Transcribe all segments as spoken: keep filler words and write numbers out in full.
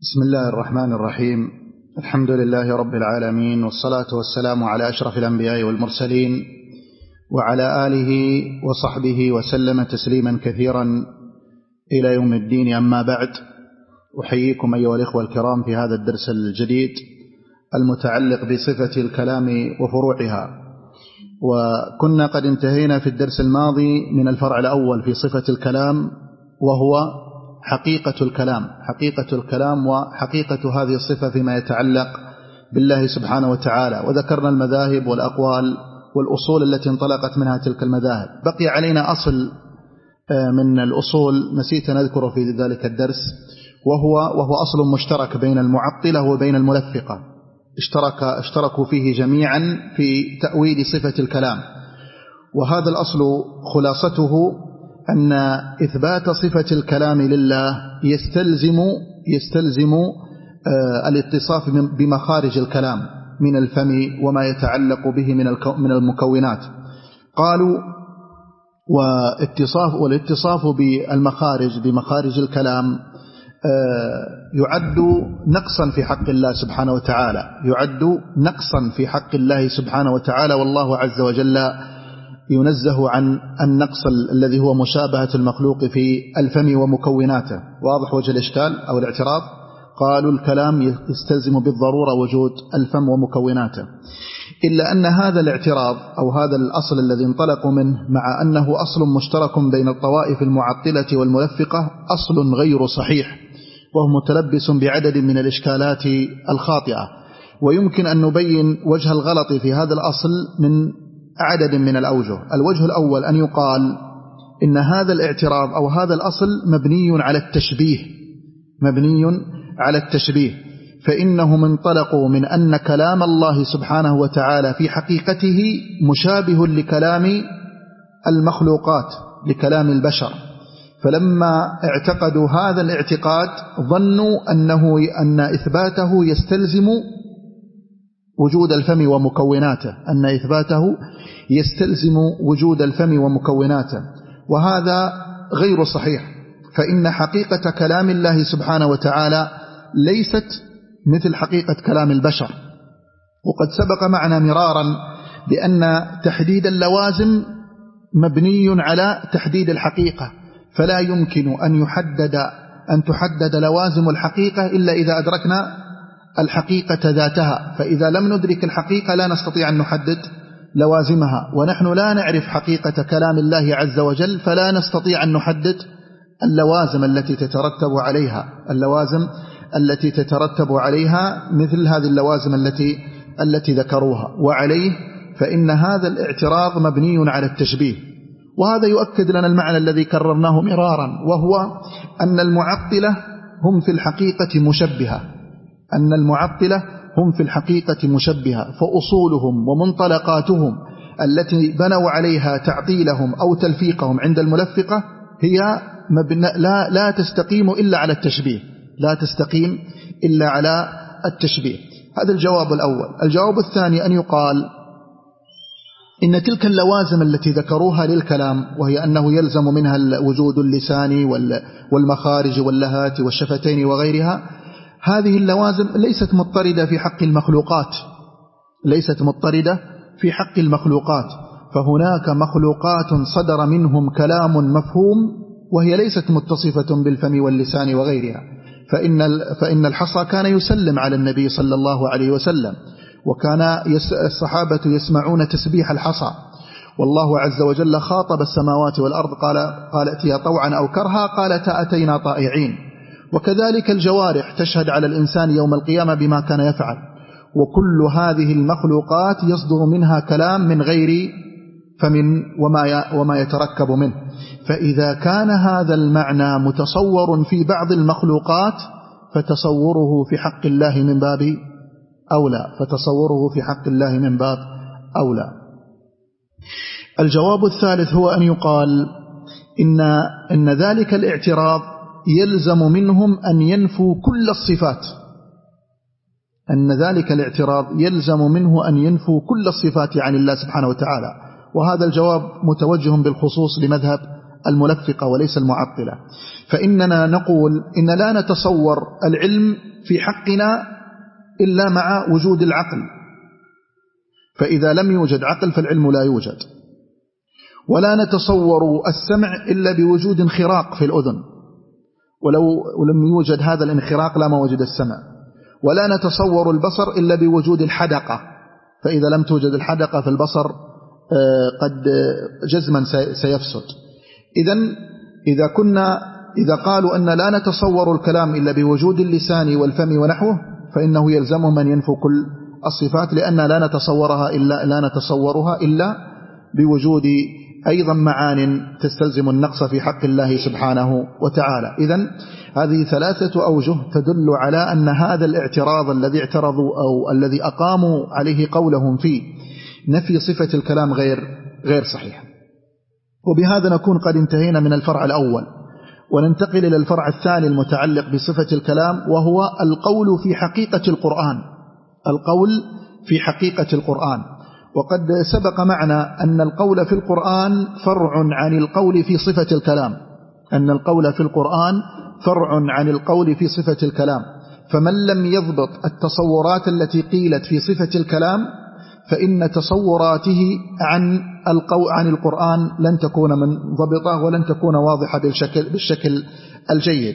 بسم الله الرحمن الرحيم. الحمد لله رب العالمين، والصلاة والسلام على أشرف الأنبياء والمرسلين وعلى آله وصحبه وسلم تسليما كثيرا إلى يوم الدين. أما بعد، أحييكم أيها الإخوة الكرام في هذا الدرس الجديد المتعلق بصفة الكلام وفروعها. وكنا قد انتهينا في الدرس الماضي من الفرع الأول في صفة الكلام، وهو حقيقة الكلام حقيقة الكلام وحقيقة هذه الصفة فيما يتعلق بالله سبحانه وتعالى. وذكرنا المذاهب والأقوال والأصول التي انطلقت منها تلك المذاهب. بقي علينا أصل من الأصول نسيت نذكره في ذلك الدرس، وهو وهو أصل مشترك بين المعطلة وبين الملفقة، اشترك اشتركوا فيه جميعا في تأويل صفة الكلام. وهذا الأصل خلاصته أن إثبات صفة الكلام لله يستلزم يستلزم الاتصاف بمخارج الكلام من الفم وما يتعلق به من المكونات. قالوا واتصاف والاتصاف بالمخارج بمخارج الكلام يعد نقصا في حق الله سبحانه وتعالى يعد نقصا في حق الله سبحانه وتعالى والله عز وجل ينزه عن النقص الذي هو مشابهة المخلوق في الفم ومكوناته. واضح وجه الإشكال أو الاعتراض؟ قالوا الكلام يستلزم بالضرورة وجود الفم ومكوناته، إلا أن هذا الاعتراض أو هذا الأصل الذي انطلقوا منه، مع أنه أصل مشترك بين الطوائف المعطلة والملفقة، أصل غير صحيح، وهو متلبس بعدد من الإشكالات الخاطئة. ويمكن أن نبين وجه الغلط في هذا الأصل من عدد من الأوجه. الوجه الأول أن يقال إن هذا الاعتراض أو هذا الأصل مبني على التشبيه مبني على التشبيه فإنهم انطلقوا من أن كلام الله سبحانه وتعالى في حقيقته مشابه لكلام المخلوقات، لكلام البشر. فلما اعتقدوا هذا الاعتقاد ظنوا أنه أن إثباته يستلزم وجود الفم ومكوناته أن إثباته يستلزم وجود الفم ومكوناته وهذا غير صحيح. فإن حقيقة كلام الله سبحانه وتعالى ليست مثل حقيقة كلام البشر. وقد سبق معنا مرارا بأن تحديد اللوازم مبني على تحديد الحقيقة، فلا يمكن أن يحدد أن تحدد لوازم الحقيقة إلا إذا أدركنا الحقيقة ذاتها. فإذا لم ندرك الحقيقة لا نستطيع أن نحدد لوازمها، ونحن لا نعرف حقيقة كلام الله عز وجل، فلا نستطيع أن نحدد اللوازم التي تترتب عليها اللوازم التي تترتب عليها مثل هذه اللوازم التي التي ذكروها. وعليه فإن هذا الاعتراض مبني على التشبيه. وهذا يؤكد لنا المعنى الذي كررناه مرارا، وهو أن المعطلة هم في الحقيقة مشبهة أن المعطلة هم في الحقيقة مشبهة فأصولهم ومنطلقاتهم التي بنوا عليها تعطيلهم أو تلفيقهم عند الملفقة هي مبنى لا, لا تستقيم إلا على التشبيه لا تستقيم إلا على التشبيه. هذا الجواب الأول. الجواب الثاني أن يقال إن تلك اللوازم التي ذكروها للكلام، وهي أنه يلزم منها وجود اللسان والمخارج واللهات والشفتين وغيرها، هذه اللوازم ليست مضطردة في حق المخلوقات ليست مضطردة في حق المخلوقات فهناك مخلوقات صدر منهم كلام مفهوم وهي ليست متصفة بالفم واللسان وغيرها. فإن فإن الحصى كان يسلم على النبي صلى الله عليه وسلم، وكان الصحابة يسمعون تسبيح الحصى، والله عز وجل خاطب السماوات والأرض قال قال ائتيا طوعا أو كرها قالتا أتينا طائعين. وكذلك الجوارح تشهد على الإنسان يوم القيامة بما كان يفعل. وكل هذه المخلوقات يصدر منها كلام من غير فمن وما وما يتركب منه. فإذا كان هذا المعنى متصور في بعض المخلوقات فتصوره في حق الله من باب أولى فتصوره في حق الله من باب أولى. الجواب الثالث هو أن يقال إن إن ذلك الاعتراض يلزم منهم أن ينفوا كل الصفات أن ذلك الاعتراض يلزم منه أن ينفوا كل الصفات عن الله سبحانه وتعالى. وهذا الجواب متوجه بالخصوص لمذهب الملفقة وليس المعطلة. فإننا نقول إن لا نتصور العلم في حقنا إلا مع وجود العقل، فإذا لم يوجد عقل فالعلم لا يوجد. ولا نتصور السمع إلا بوجود انخراق في الأذن، ولو لم يوجد هذا الانخراق لا ما وجد السمع. ولا نتصور البصر إلا بوجود الحدقة، فإذا لم توجد الحدقة فالبصر قد جزما سيفسد. إذن إذا كنا إذا قالوا أن لا نتصور الكلام إلا بوجود اللسان والفم ونحوه، فإنه يلزمهم أن ينفوا كل الصفات، لأن لا نتصورها إلا لا نتصورها إلا بوجود أيضا معان تستلزم النقص في حق الله سبحانه وتعالى. إذن هذه ثلاثة أوجه تدل على أن هذا الاعتراض الذي اعترضوا أو الذي أقاموا عليه قولهم في نفي صفة الكلام غير غير صحيح. وبهذا نكون قد انتهينا من الفرع الأول، وننتقل إلى الفرع الثاني المتعلق بصفة الكلام، وهو القول في حقيقة القرآن. القول في حقيقة القرآن. وقد سبق معنا أن القول في القرآن فرع عن القول في صفة الكلام، أن القول في القرآن فرع عن القول في صفة الكلام. فمن لم يضبط التصورات التي قيلت في صفة الكلام فإن تصوراته عن القو عن القرآن لن تكون منضبطة ولن تكون واضحة بالشكل, بالشكل الجيد.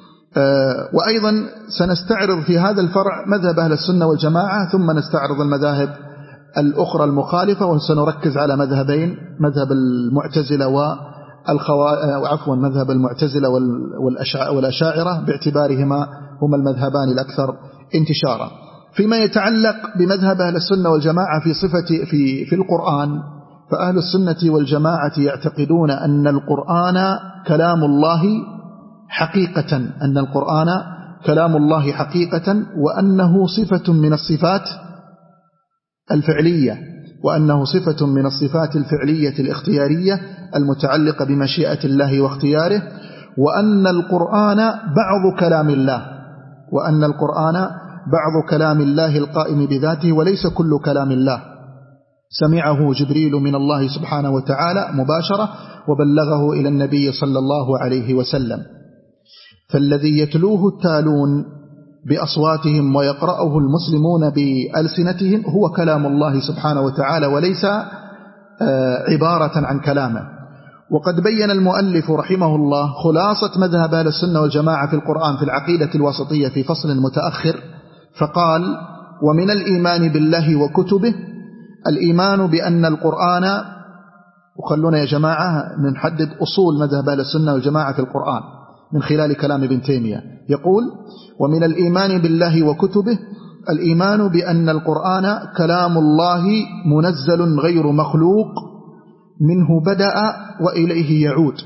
وأيضا سنستعرض في هذا الفرع مذهب أهل السنة والجماعة، ثم نستعرض المذاهب الأخرى المخالفة، وسنركز على مذهبين، مذهب المعتزلة والخوا... وعفوا مذهب المعتزلة والأشاعرة باعتبارهما هما المذهبان الأكثر انتشارا. فيما يتعلق بمذهب أهل السنة والجماعة في صفة في في القرآن، فأهل السنة والجماعة يعتقدون أن القرآن كلام الله حقيقة، أن القرآن كلام الله حقيقة، وأنه صفة من الصفات الفعلية، وأنه صفة من الصفات الفعلية الاختيارية المتعلقة بمشيئة الله واختياره، وأن القرآن بعض كلام الله، وأن القرآن بعض كلام الله القائم بذاته وليس كل كلام الله. سمعه جبريل من الله سبحانه وتعالى مباشرة وبلغه إلى النبي صلى الله عليه وسلم. فالذي يتلوه التالون بأصواتهم ويقرأه المسلمون بألسنتهم هو كلام الله سبحانه وتعالى وليس عبارة عن كلامه. وقد بين المؤلف رحمه الله خلاصة مذهب أهل السنة والجماعة في القرآن في العقيدة الواسطية في فصل متأخر، فقال: ومن الإيمان بالله وكتبه الإيمان بأن القرآن، وخلونا يا جماعة نحدد أصول مذهب أهل السنة والجماعة في القرآن من خلال كلام ابن تيمية. يقول: ومن الإيمان بالله وكتبه الإيمان بأن القرآن كلام الله منزل غير مخلوق، منه بدأ وإليه يعود،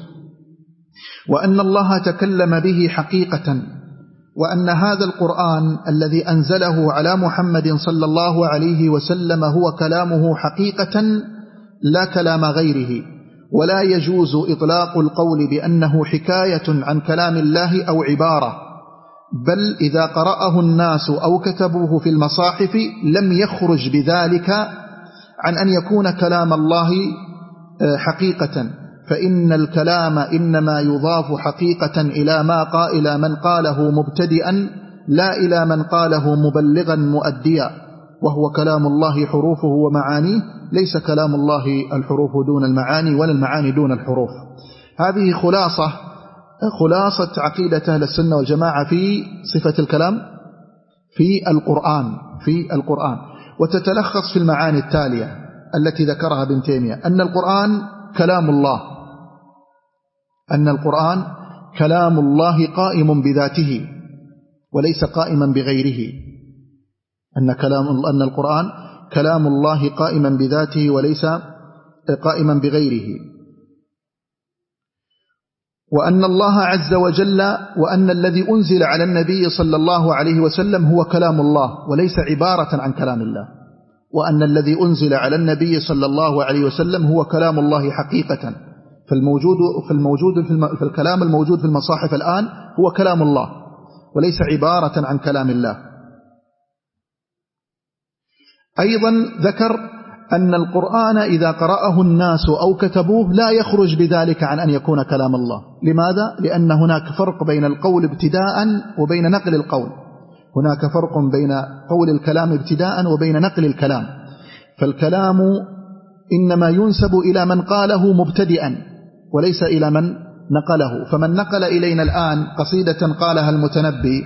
وأن الله تكلم به حقيقة، وأن هذا القرآن الذي أنزله على محمد صلى الله عليه وسلم هو كلامه حقيقة لا كلام غيره، ولا يجوز إطلاق القول بأنه حكاية عن كلام الله أو عبارة، بل إذا قرأه الناس أو كتبوه في المصاحف لم يخرج بذلك عن أن يكون كلام الله حقيقة، فإن الكلام إنما يضاف حقيقة إلى ما قال إلى من قاله مبتدئا، لا إلى من قاله مبلغا مؤديا، وهو كلام الله حروفه ومعانيه، ليس كلام الله الحروف دون المعاني ولا المعاني دون الحروف. هذه خلاصة خلاصة عقيدة أهل السنة والجماعة في صفة الكلام في القرآن في القرآن وتتلخص في المعاني التالية التي ذكرها ابن تيمية: أن القرآن كلام الله، أن القرآن كلام الله قائم بذاته وليس قائما بغيره، أن كلام أن القرآن كلام الله قائما بذاته وليس قائما بغيره، وأن الله عز وجل وأن الذي أنزل على النبي صلى الله عليه وسلم هو كلام الله وليس عبارة عن كلام الله، وأن الذي أنزل على النبي صلى الله عليه وسلم هو كلام الله حقيقة. فالموجود في الموجود في, الم... في الكلام الموجود في المصاحف الآن هو كلام الله وليس عبارة عن كلام الله. أيضا ذكر أن القرآن إذا قرأه الناس أو كتبوه لا يخرج بذلك عن أن يكون كلام الله. لماذا؟ لأن هناك فرق بين القول ابتداء وبين نقل القول. هناك فرق بين قول الكلام ابتداء وبين نقل الكلام. فالكلام إنما ينسب إلى من قاله مبتدئا وليس إلى من نقله. فمن نقل إلينا الآن قصيدة قالها المتنبي،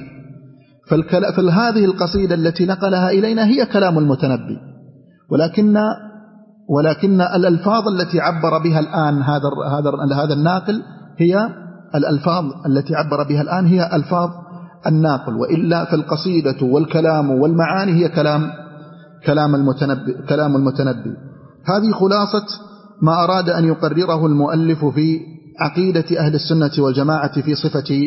فهذه القصيدة التي نقلها إلينا هي كلام المتنبي، ولكن ولكن الألفاظ التي عبر بها الآن هذا هذا هذا الناقل هي الألفاظ التي عبر بها الآن هي ألفاظ الناقل، وإلا فالقصيدة والكلام والمعاني هي كلام كلام المتنبي كلام المتنبي. هذه خلاصة ما أراد أن يقرره المؤلف في عقيدة أهل السنة والجماعة في صفة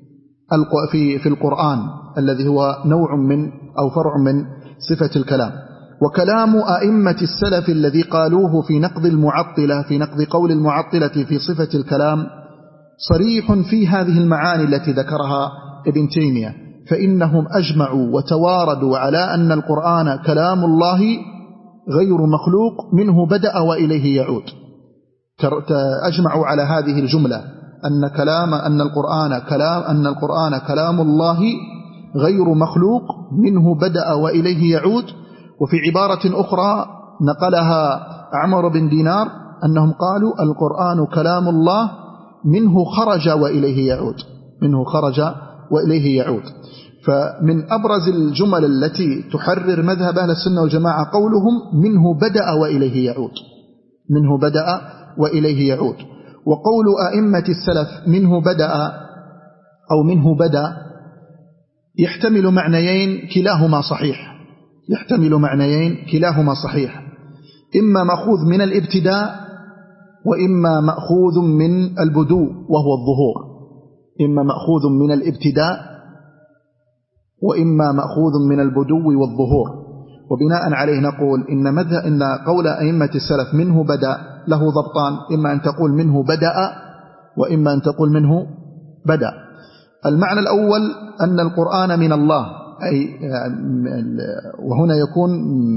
في في القرآن الذي هو نوع من أو فرع من صفة الكلام. وكلام أئمة السلف الذي قالوه في نقض المعطلة في نقض قول المعطلة في صفة الكلام صريح في هذه المعاني التي ذكرها ابن تيمية، فإنهم أجمعوا وتواردوا على أن القرآن كلام الله غير مخلوق منه بدأ وإليه يعود. أجمعوا على هذه الجملة أن كلام أن القرآن كلام أن القرآن كلام الله غير مخلوق منه بدأ وإليه يعود. وفي عبارة أخرى نقلها عمرو بن دينار أنهم قالوا القرآن كلام الله منه خرج وإليه يعود منه خرج وإليه يعود. فمن أبرز الجمل التي تحرر مذهب أهل السنة والجماعة قولهم منه بدأ وإليه يعود منه بدأ وإليه يعود. وقول أئمة السلف منه بدأ أو منه بدأ يحتمل معنيين كلاهما صحيح يحتمل معنيين كلاهما صحيح إما مأخوذ من الابتداء وإما مأخوذ من البدو وهو الظهور إما مأخوذ من الابتداء وإما مأخوذ من البدو والظهور. وبناء عليه نقول إن, مذهب إن قول أئمة السلف منه بدأ له ضبطان، إما أن تقول منه بدأ وإما أن تقول منه بدأ. المعنى الأول أن القرآن من الله، أي وهنا يكون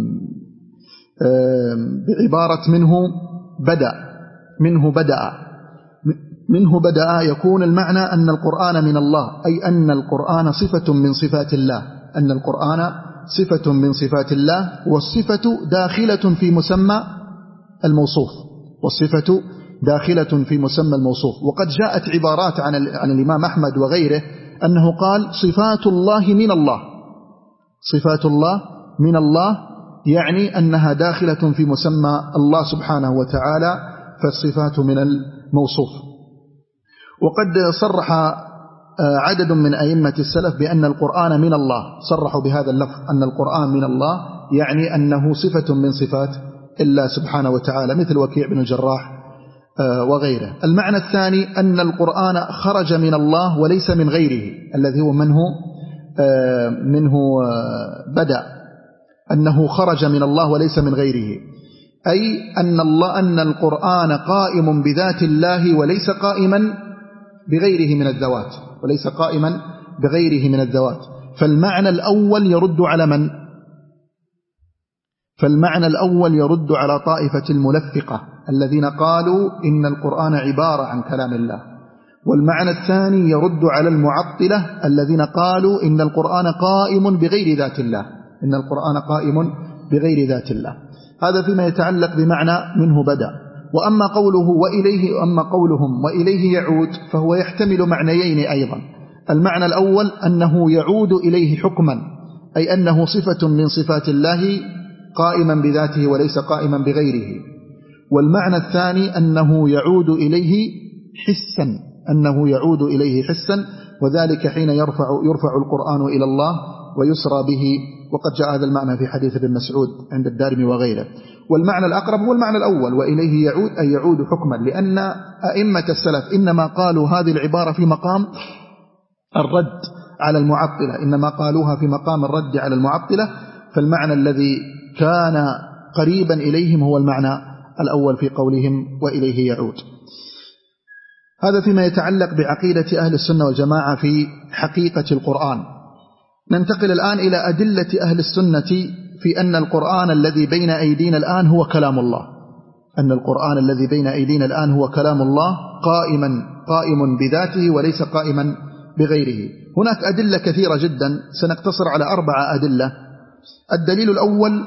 بعبارة منه بدأ منه بدأ منه بدأ يكون المعنى أن القرآن من الله، أي أن القرآن صفة من صفات الله أن القرآن صفة من صفات الله والصفة داخلة في مسمى الموصوف والصفة داخلة في مسمى الموصوف. وقد جاءت عبارات عن عن الإمام أحمد وغيره أنه قال صفات الله من الله صفات الله من الله يعني أنها داخلة في مسمى الله سبحانه وتعالى، فالصفات من الموصوف. وقد صرح عدد من أئمة السلف بأن القرآن من الله، صرحوا بهذا اللفظ أن القرآن من الله يعني أنه صفة من صفات الله سبحانه وتعالى، مثل وكيع بن الجراح وغيره. المعنى الثاني أن القرآن خرج من الله وليس من غيره، الذي هو منه منه بدأ، أنه خرج من الله وليس من غيره، أي أن الله أن القرآن قائم بذات الله وليس قائما بغيره من الذوات وليس قائما بغيره من الذوات. فالمعنى الأول يرد على من؟ فالمعنى الأول يرد على طائفة الملفقة الذين قالوا إن القرآن عبارة عن كلام الله. والمعنى الثاني يرد على المعطلة الذين قالوا إن القرآن قائم بغير ذات الله إن القرآن قائم بغير ذات الله. هذا فيما يتعلق بمعنى منه بدأ. وأما قوله وإليه أما قولهم وإليه يعود فهو يحتمل معنيين أيضا. المعنى الأول أنه يعود إليه حكما، أي أنه صفة من صفات الله قائما بذاته وليس قائما بغيره. والمعنى الثاني أنه يعود إليه حسا أنه يعود إليه حسا وذلك حين يرفع يرفع القرآن إلى الله ويسرى به، وقد جاء هذا المعنى في حديث ابن مسعود عند الدارمي وغيره. والمعنى الأقرب هو المعنى الأول وإليه يعود، أي يعود حكما، لأن أئمة السلف إنما قالوا هذه العبارة في مقام الرد على المعطلة إنما قالوها في مقام الرد على المعطلة. فالمعنى الذي كان قريبا إليهم هو المعنى الأول في قولهم وإليه يعود. هذا فيما يتعلق بعقيدة أهل السنة والجماعة في حقيقة القرآن. ننتقل الآن إلى أدلة أهل السنة في أن القرآن الذي بين أيدينا الآن هو كلام الله، أن القرآن الذي بين أيدينا الآن هو كلام الله قائما قائم بذاته وليس قائما بغيره. هناك أدلة كثيرة جدا، سنقتصر على أربعة أدلة. الدليل الأول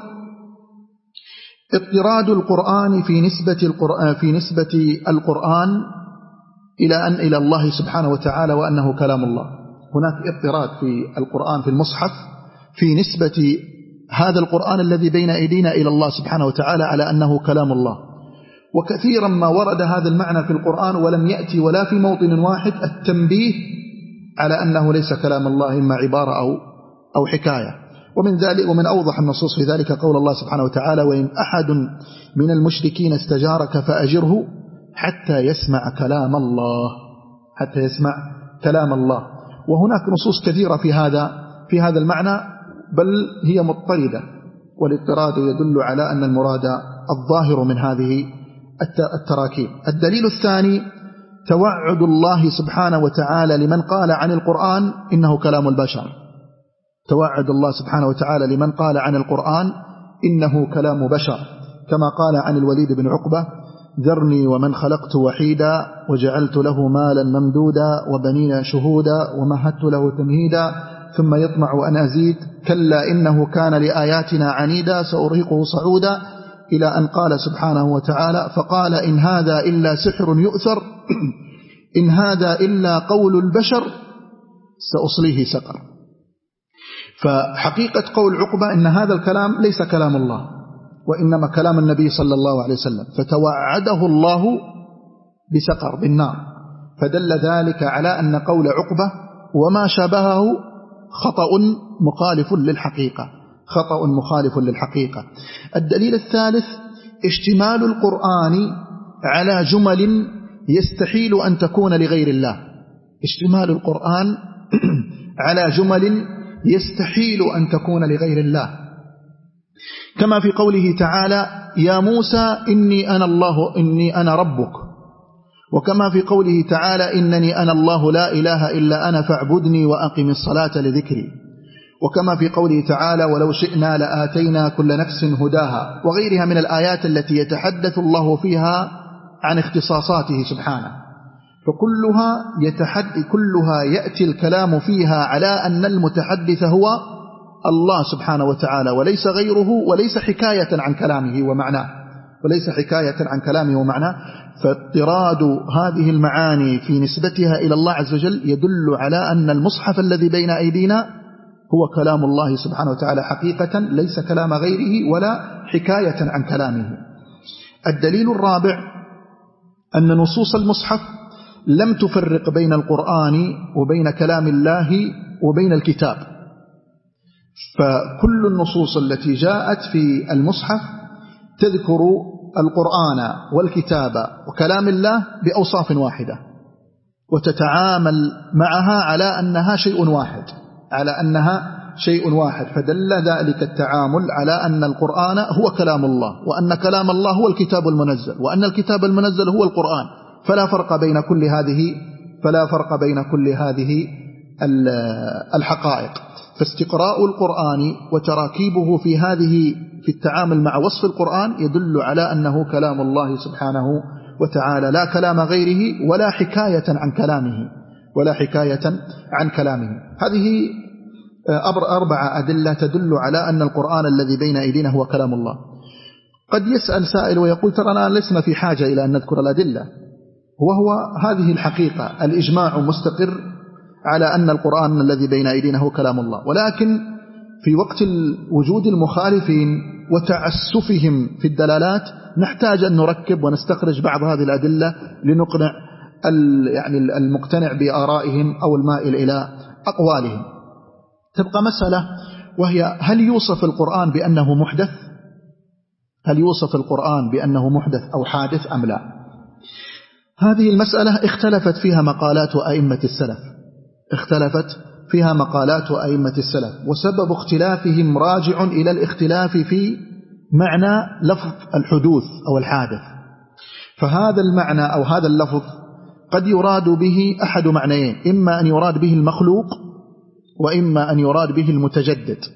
اضطراد القرآن في نسبة القرآن في نسبة القرآن إلى أن إلى الله سبحانه وتعالى وأنه كلام الله. هناك اضطراد في القرآن في المصحف في نسبة هذا القرآن الذي بين أيدينا إلى الله سبحانه وتعالى على أنه كلام الله، وكثيرا ما ورد هذا المعنى في القرآن ولم يأتي ولا في موطن واحد التنبيه على أنه ليس كلام الله إما عبارة أو أو حكاية. ومن ذلك ومن أوضح النصوص في ذلك قول الله سبحانه وتعالى: وإن أحد من المشركين استجارك فأجره حتى يسمع كلام الله، حتى يسمع كلام الله. وهناك نصوص كثيرة في هذا في هذا المعنى، بل هي مضطردة، والاضطراد يدل على أن المراد الظاهر من هذه التراكيب. الدليل الثاني توعد الله سبحانه وتعالى لمن قال عن القرآن إنه كلام البشر. توعد الله سبحانه وتعالى لمن قال عن القرآن إنه كلام بشر، كما قال عن الوليد بن عقبة: ذرني ومن خلقت وحيدا وجعلت له مالا ممدودا وبنين شهودا ومهدت له تمهيدا ثم يطمع أن أزيد كلا إنه كان لآياتنا عنيدا سأرهقه صعودا، إلى أن قال سبحانه وتعالى: فقال إن هذا إلا سحر يؤثر إن هذا إلا قول البشر سأصليه سقر. فحقيقة قول عقبة إن هذا الكلام ليس كلام الله وإنما كلام النبي صلى الله عليه وسلم، فتوعده الله بسقر بالنار، فدل ذلك على أن قول عقبة وما شابهه خطأ مخالف للحقيقة، خطأ مخالف للحقيقة. الدليل الثالث اشتمال القرآن على جمل يستحيل أن تكون لغير الله، اشتمال القرآن على جمل يستحيل أن تكون لغير الله، كما في قوله تعالى: يا موسى إني أنا الله إني أنا ربك، وكما في قوله تعالى: إنني أنا الله لا إله إلا أنا فاعبدني وأقم الصلاة لذكري، وكما في قوله تعالى: ولو شئنا لآتينا كل نفس هداها، وغيرها من الآيات التي يتحدث الله فيها عن اختصاصاته سبحانه. فكلها يتحدث كلها يأتي الكلام فيها على أن المتحدث هو الله سبحانه وتعالى وليس غيره، وليس حكاية عن كلامه ومعناه وليس حكاية عن كلامه ومعناه. فاضطراد هذه المعاني في نسبتها إلى الله عز وجل يدل على أن المصحف الذي بين أيدينا هو كلام الله سبحانه وتعالى حقيقة، ليس كلام غيره ولا حكاية عن كلامه. الدليل الرابع أن نصوص المصحف لم تفرق بين القرآن وبين كلام الله وبين الكتاب، فكل النصوص التي جاءت في المصحف تذكر القرآن والكتاب وكلام الله بأوصاف واحدة، وتتعامل معها على أنها شيء واحد على أنها شيء واحد فدل ذلك التعامل على أن القرآن هو كلام الله، وأن كلام الله هو الكتاب المنزل، وأن الكتاب المنزل هو القرآن، فلا فرق بين كل هذه فلا فرق بين كل هذه الحقائق. فاستقراء القرآن وتراكيبه في هذه في التعامل مع وصف القرآن يدل على أنه كلام الله سبحانه وتعالى، لا كلام غيره ولا حكاية عن كلامه ولا حكاية عن كلامه. هذه أربع أدلة تدل على أن القرآن الذي بين أيدينا هو كلام الله. قد يسأل سائل ويقول: ترى لسنا في حاجة إلى أن نذكر الأدلة، وهو هذه الحقيقة، الإجماع مستقر على أن القرآن الذي بين أيدينا هو كلام الله، ولكن في وقت وجود المخالفين وتعسفهم في الدلالات نحتاج أن نركب ونستخرج بعض هذه الأدلة لنقنع يعني المقتنع بآرائهم أو المائل إلى أقوالهم. تبقى مسألة، وهي: هل يوصف القرآن بأنه محدث؟ هل يوصف القرآن بأنه محدث أو حادث أم لا؟ هذه المسألة اختلفت فيها مقالات أئمة السلف اختلفت فيها مقالات أئمة السلف وسبب اختلافهم راجع إلى الاختلاف في معنى لفظ الحدوث أو الحادث. فهذا المعنى أو هذا اللفظ قد يراد به أحد معنيين: إما أن يراد به المخلوق، وإما أن يراد به المتجدد.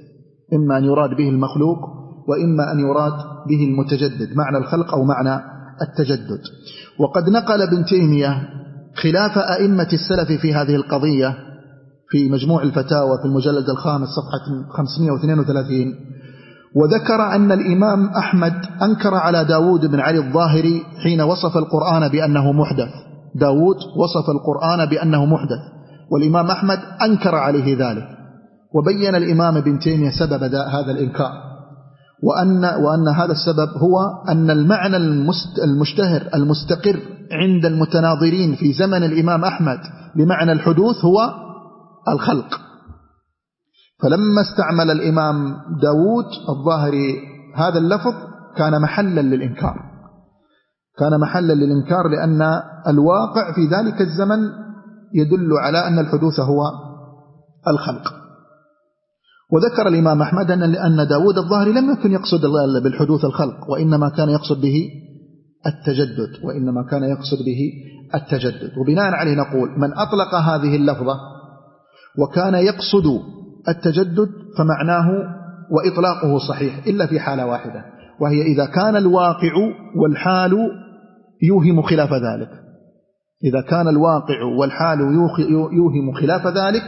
إما أن يراد به المخلوق وإما أن يراد به المتجدد، معنى الخلق أو معنى التجدد. وقد نقل ابن تيمية خلاف أئمة السلف في هذه القضية في مجموع الفتاوى في المجلد الخامس صفحة خمسمائة واثنين وثلاثين، وذكر أن الإمام أحمد أنكر على داود بن علي الظاهري حين وصف القرآن بأنه محدث. داود وصف القرآن بأنه محدث، والإمام أحمد أنكر عليه ذلك، وبين الإمام ابن تيمية سبب هذا الإنكار، وأن, وأن هذا السبب هو أن المعنى المشتهر المستقر عند المتناظرين في زمن الإمام أحمد لمعنى الحدوث هو الخلق. فلما استعمل الإمام داود الظاهري هذا اللفظ كان محلا للإنكار، كان محلا للإنكار لأن الواقع في ذلك الزمن يدل على أن الحدوث هو الخلق. وذكر الإمام أحمد أن داود الظاهري لم يكن يقصد بالحدوث الخلق، وإنما كان يقصد به التجدد، وإنما كان يقصد به التجدد. وبناء عليه نقول من أطلق هذه اللفظة وكان يقصد التجدد فمعناه وإطلاقه صحيح إلا في حالة واحدة، وهي إذا كان الواقع والحال يوهم خلاف ذلك. إذا كان الواقع والحال يوهم خلاف ذلك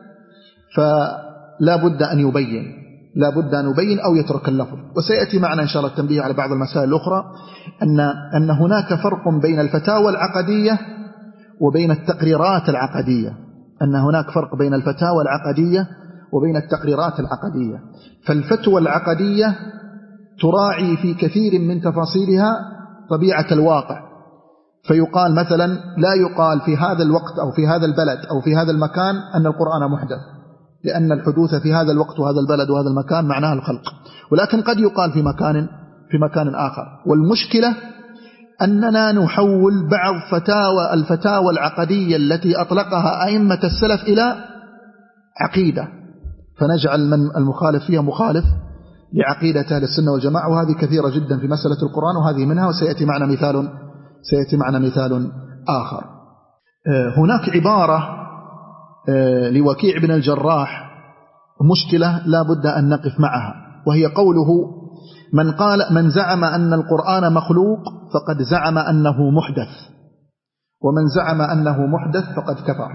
فلا بد أن يبين، لا بد أن يبين أو يترك اللفظ. وسيأتي معنا إن شاء الله التنبيه على بعض المسائل الأخرى أن, أن هناك فرق بين الفتاوى العقدية وبين التقريرات العقدية، أن هناك فرق بين الفتاوى العقدية وبين التقريرات العقدية. فالفتوى العقدية تراعي في كثير من تفاصيلها طبيعة الواقع، فيقال مثلا لا يقال في هذا الوقت أو في هذا البلد أو في هذا المكان أن القرآن محدث، لأن الحدوث في هذا الوقت وهذا البلد وهذا المكان معناها الخلق. ولكن قد يقال في مكان في مكان آخر. والمشكلة أننا نحول بعض فتاوى الفتاوى العقدية التي أطلقها أئمة السلف إلى عقيدة، فنجعل من المخالف فيها مخالف لعقيدة أهل السنة والجماعة، وهذه كثيرة جدا في مسألة القرآن، وهذه منها. وسيأتي معنا مثال سيأتي معنا مثال آخر. هناك عبارة لوكيع بن الجراح مشكلة لا بد أن نقف معها، وهي قوله من قال من زعم أن القرآن مخلوق فقد زعم أنه محدث، ومن زعم أنه محدث فقد كفر.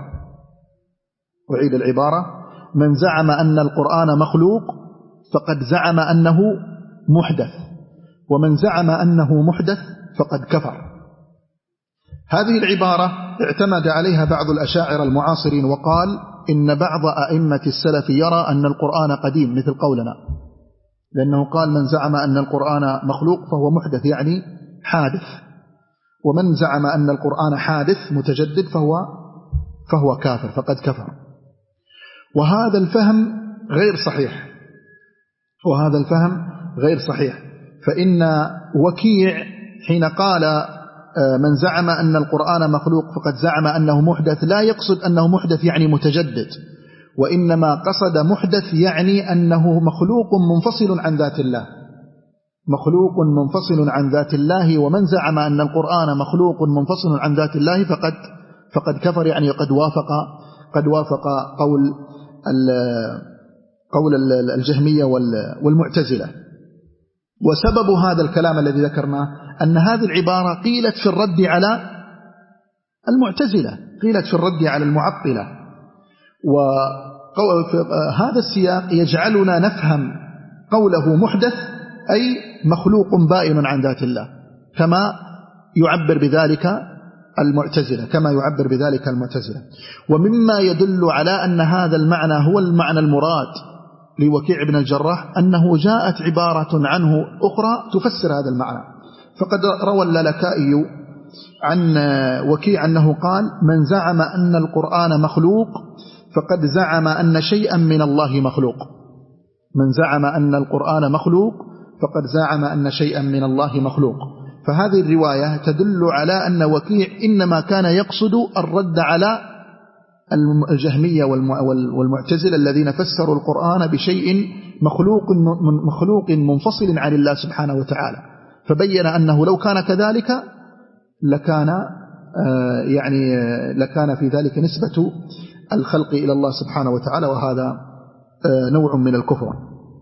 أعيد العبارة: من زعم أن القرآن مخلوق فقد زعم أنه محدث، ومن زعم أنه محدث فقد كفر. هذه العبارة اعتمد عليها بعض الأشاعرة المعاصرين، وقال إن بعض أئمة السلف يرى أن القرآن قديم مثل قولنا، لأنه قال من زعم أن القرآن مخلوق فهو محدث يعني حادث، ومن زعم أن القرآن حادث متجدد فهو فهو كافر فقد كفر. وهذا الفهم غير صحيح، وهذا الفهم غير صحيح. فإن وكيع حين قال من زعم أن القرآن مخلوق فقد زعم أنه محدث لا يقصد أنه محدث يعني متجدد، وإنما قصد محدث يعني أنه مخلوق منفصل عن ذات الله، مخلوق منفصل عن ذات الله. ومن زعم أن القرآن مخلوق منفصل عن ذات الله فقد فقد كفر، يعني قد وافق قد وافق قول قول الجهمية والمعتزلة. وسبب هذا الكلام الذي ذكرناه أن هذه العبارة قيلت في الرد على المعتزلة، قيلت في الرد على المعطلة، وهذا السياق يجعلنا نفهم قوله محدث أي مخلوق بائن عن ذات الله، كما يعبر بذلك المعتزلة كما يعبر بذلك المعتزلة. ومما يدل على أن هذا المعنى هو المعنى المراد لوكيع بن الجراح أنه جاءت عبارة عنه أخرى تفسر هذا المعنى. فقد روى اللالكائي عن وكيع أنه قال من زعم أن القرآن مخلوق فقد زعم أن شيئا من الله مخلوق. من زعم أن القرآن مخلوق فقد زعم أن شيئا من الله مخلوق. فهذه الرواية تدل على أن وكيع إنما كان يقصد الرد على الجهمية والمعتزلة الذين فسروا القرآن بشيء مخلوق مخلوق منفصل عن الله سبحانه وتعالى. فبين أنه لو كان كذلك لكان يعني لكان في ذلك نسبة الخلق إلى الله سبحانه وتعالى، وهذا نوع من الكفر.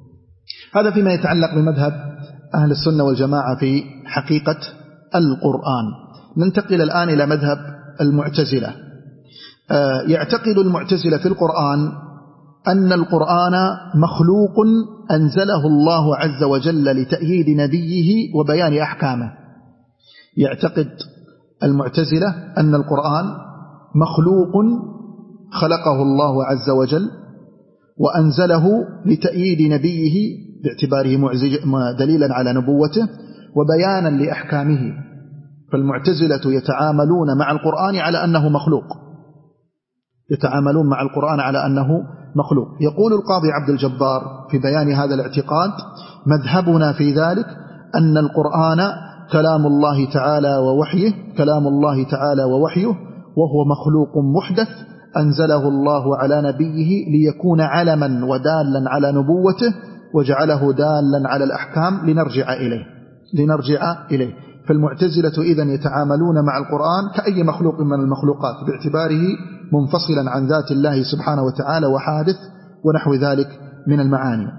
هذا فيما يتعلق بمذهب أهل السنة والجماعة في حقيقة القرآن. ننتقل الآن إلى مذهب المعتزلة. يعتقد المعتزلة في القرآن أن القرآن مخلوق أنزله الله عز وجل لتأييد نبيه وبيان أحكامه. يعتقد المعتزلة أن القرآن مخلوق خلقه الله عز وجل وأنزله لتأييد نبيه باعتباره دليلا على نبوته وبيانا لأحكامه. فالمعتزلة يتعاملون مع القرآن على أنه مخلوق، يتعاملون مع القرآن على أنه مخلوق. يقول القاضي عبد الجبار في بيان هذا الاعتقاد: مذهبنا في ذلك أن القرآن كلام الله تعالى ووحيه كلام الله تعالى ووحيه وهو مخلوق محدث أنزله الله على نبيه ليكون علما ودالا على نبوته وجعله دالا على الأحكام لنرجع إليه لنرجع إليه فالمعتزلة إذن يتعاملون مع القرآن كأي مخلوق من المخلوقات باعتباره منفصلا عن ذات الله سبحانه وتعالى وحادث ونحو ذلك من المعاني.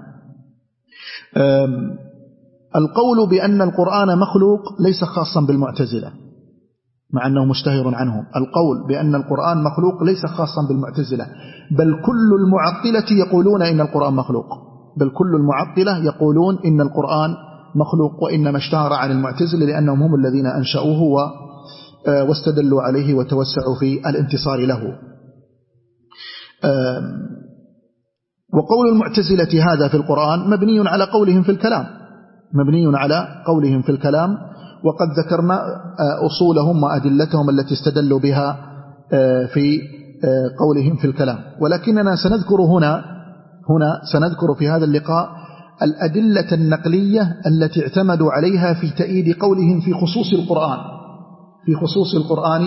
القول بأن القرآن مخلوق ليس خاصا بالمعتزلة مع أنه مشتهر عنهم. القول بأن القرآن مخلوق ليس خاصا بالمعتزلة، بل كل المعطلة يقولون إن القرآن مخلوق بل كل المعطلة يقولون إن القرآن مخلوق، وإنما اشتهر عن المعتزلة لأنهم هم الذين أنشأوه واستدلوا عليه وتوسعوا في الانتصار له. وقول المعتزلة هذا في القرآن مبني على قولهم في الكلام مبني على قولهم في الكلام وقد ذكرنا أصولهم وأدلتهم التي استدلوا بها في قولهم في الكلام. ولكننا سنذكر هنا هنا سنذكر في هذا اللقاء الأدلة النقلية التي اعتمدوا عليها في تأييد قولهم في خصوص القرآن في خصوص القرآن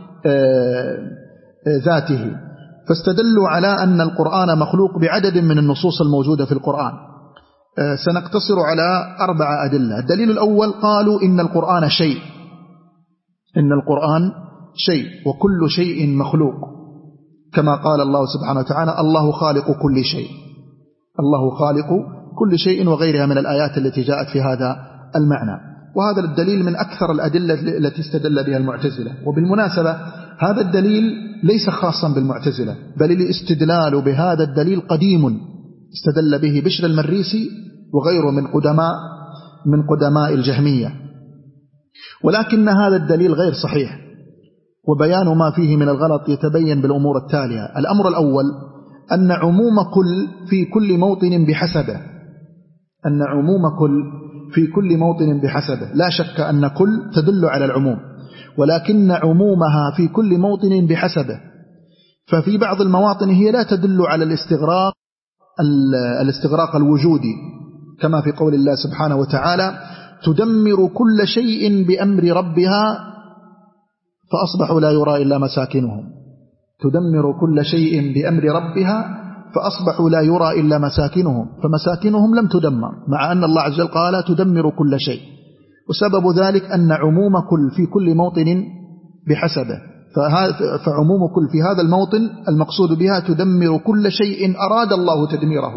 ذاته. فاستدلوا على أن القرآن مخلوق بعدد من النصوص الموجودة في القرآن. سنقتصر على أربع أدلة. الدليل الأول: قالوا إن القرآن شيء إن القرآن شيء وكل شيء مخلوق، كما قال الله سبحانه وتعالى: الله خالق كل شيء الله خالق كل شيء وغيرها من الآيات التي جاءت في هذا المعنى. وهذا الدليل من أكثر الأدلة التي استدل بها المعتزلة. وبالمناسبة هذا الدليل ليس خاصا بالمعتزلة، بل الاستدلال بهذا الدليل قديم استدل به بشر المريسي وغيره من قدماء من قدماء الجهمية. ولكن هذا الدليل غير صحيح، وبيان ما فيه من الغلط يتبين بالأمور التالية. الأمر الأول: أن عموم كل في كل موطن بحسبه أن عموم كل في كل موطن بحسبه لا شك أن كل تدل على العموم، ولكن عمومها في كل موطن بحسبه. ففي بعض المواطن هي لا تدل على الاستغراق الاستغراق الوجودي، كما في قول الله سبحانه وتعالى: تدمر كل شيء بأمر ربها فأصبحوا لا يرى إلا مساكنهم تدمر كل شيء بأمر ربها فأصبحوا لا يرى إلا مساكنهم فمساكنهم لم تدمر، مع أن الله عز وجل قال تدمر كل شيء. وسبب ذلك أن عموم كل في كل موطن بحسبه، فعموم كل في هذا الموطن المقصود بها تدمر كل شيء أراد الله تدميره،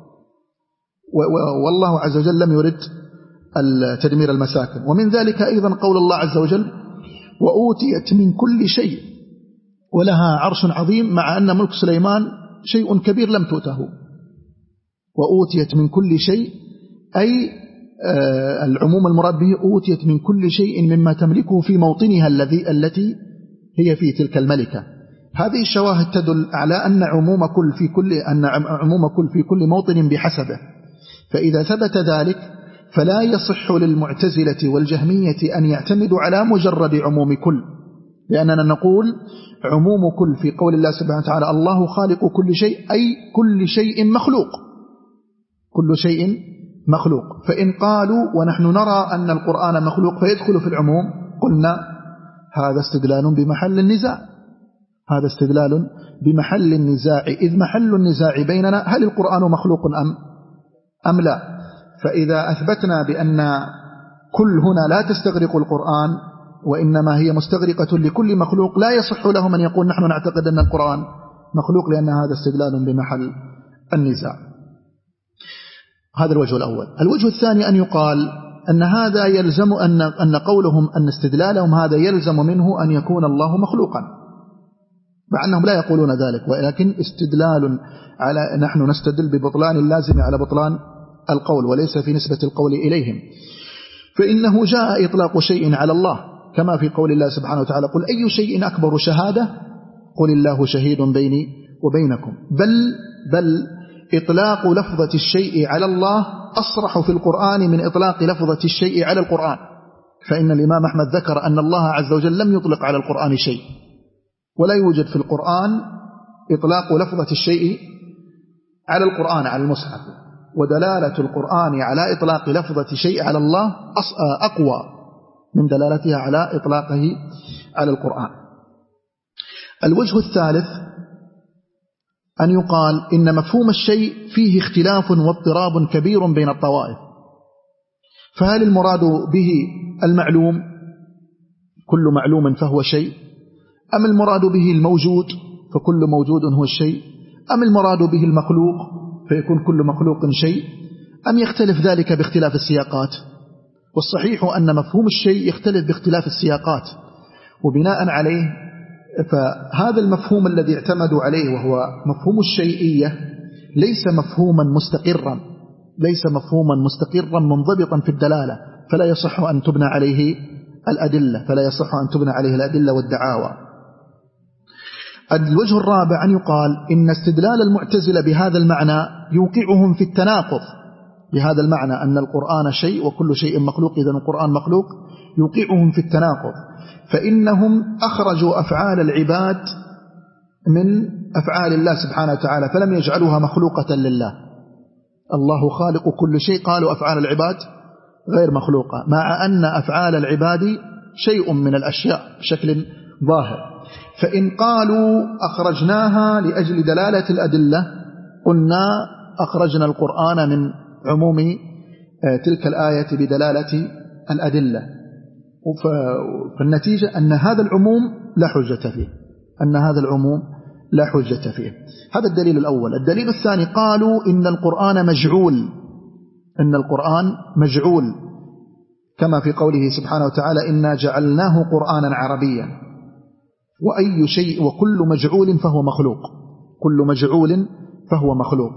والله عز وجل لم يرد تدمير المساكن. ومن ذلك أيضا قول الله عز وجل: وأوتيت من كل شيء ولها عرش عظيم، مع أن ملك سليمان شيء كبير لم تؤته. وأوتيت من كل شيء أي العموم المراد به أوتيت من كل شيء مما تملكه في موطنها الذي التي هي في تلك الملكة. هذه الشواهد تدل على أن عموم كل في كل أن عموم كل في كل موطن بحسبه. فإذا ثبت ذلك فلا يصح للمعتزلة والجهمية أن يعتمدوا على مجرد عموم كل، لأننا نقول عموم كل في قول الله سبحانه وتعالى: الله خالق كل شيء، أي كل شيء مخلوق كل شيء مخلوق. فإن قالوا ونحن نرى أن القرآن مخلوق فيدخل في العموم، قلنا هذا استدلال بمحل النزاع هذا استدلال بمحل النزاع إذ محل النزاع بيننا هل القرآن مخلوق أم أم لا. فإذا أثبتنا بأن كل هنا لا تستغرق القرآن وإنما هي مستغرقة لكل مخلوق، لا يصح لهم أن يقول نحن نعتقد أن القرآن مخلوق، لأن هذا استدلال بمحل النزاع. هذا الوجه الأول. الوجه الثاني أن يقال أن هذا يلزم أن أن قولهم أن استدلالهم هذا يلزم منه أن يكون الله مخلوقا، مع أنهم لا يقولون ذلك، ولكن استدلال على نحن نستدل ببطلان اللازم على بطلان القول وليس في نسبة القول إليهم. فإنه جاء إطلاق شيء على الله كما في قول الله سبحانه وتعالى: قل أي شيء أكبر شهادة قل الله شهيد بيني وبينكم. بل بل إطلاق لفظة الشيء على الله أصرح في القرآن من إطلاق لفظة الشيء على القرآن، فإن الإمام أحمد ذكر أن الله عز وجل لم يطلق على القرآن شيء، ولا يوجد في القرآن إطلاق لفظة الشيء على القرآن على المصحف، ودلالة القرآن على إطلاق لفظة شيء على الله أقوى من دلالتها على إطلاقه على القرآن. الوجه الثالث أن يقال إن مفهوم الشيء فيه اختلاف واضطراب كبير بين الطوائف، فهل المراد به المعلوم كل معلوم فهو شيء، أم المراد به الموجود فكل موجود هو الشيء، أم المراد به المخلوق فيكون كل مخلوق شيء، أم يختلف ذلك باختلاف السياقات؟ والصحيح أن مفهوم الشيء يختلف باختلاف السياقات، وبناء عليه فهذا المفهوم الذي اعتمدوا عليه وهو مفهوم الشيئية ليس مفهوما مستقرا ليس مفهوما مستقرا منضبطا في الدلالة، فلا يصح أن تبنى عليه الأدلة فلا يصح أن تبنى عليه الأدلة والدعاوى. الوجه الرابع أن يقال إن استدلال المعتزلة بهذا المعنى يوقعهم في التناقض، بهذا المعنى أن القرآن شيء وكل شيء مخلوق إذن القرآن مخلوق، يوقعهم في التناقض، فإنهم أخرجوا أفعال العباد من أفعال الله سبحانه وتعالى فلم يجعلوها مخلوقة لله. الله خالق كل شيء، قالوا أفعال العباد غير مخلوقة، مع أن أفعال العباد شيء من الأشياء بشكل ظاهر. فإن قالوا أخرجناها لأجل دلالة الأدلة قلنا أخرجنا القرآن من عموم تلك الآية بدلالة الأدلة، فالنتيجة أن هذا العموم لا حجة فيه أن هذا العموم لا حجة فيه. هذا الدليل الأول. الدليل الثاني قالوا إن القرآن مجعول إن القرآن مجعول كما في قوله سبحانه وتعالى: إنا جعلناه قرآنا عربيا. وأي شيء وكل مجعول فهو مخلوق كل مجعول فهو مخلوق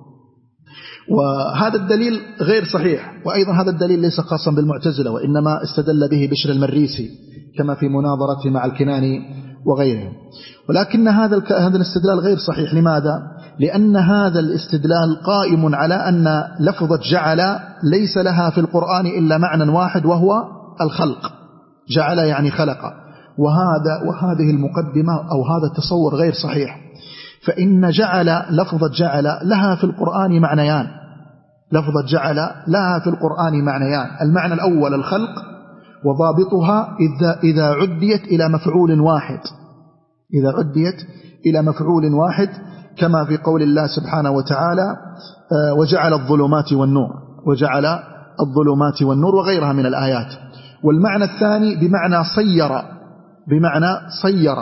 وهذا الدليل غير صحيح. وأيضا هذا الدليل ليس خاصا بالمعتزلة، وإنما استدل به بشر المريسي كما في مناظرته مع الكناني وغيرهم. ولكن هذا هذا الاستدلال غير صحيح. لماذا؟ لأن هذا الاستدلال قائم على أن لفظة جعل ليس لها في القرآن إلا معنى واحد وهو الخلق. جعل يعني خلق، وهذا وهذه المقدمة أو هذا التصور غير صحيح. فإن جعل لفظة جعل لها في القرآن معنيان لفظة جعل لها في القرآن معنيان المعنى الأول الخلق، وضابطها إذا, إذا عديت إلى مفعول واحد إذا عديت إلى مفعول واحد كما في قول الله سبحانه وتعالى: وجعل الظلمات والنور وجعل الظلمات والنور وغيرها من الآيات. والمعنى الثاني بمعنى صير بمعنى صير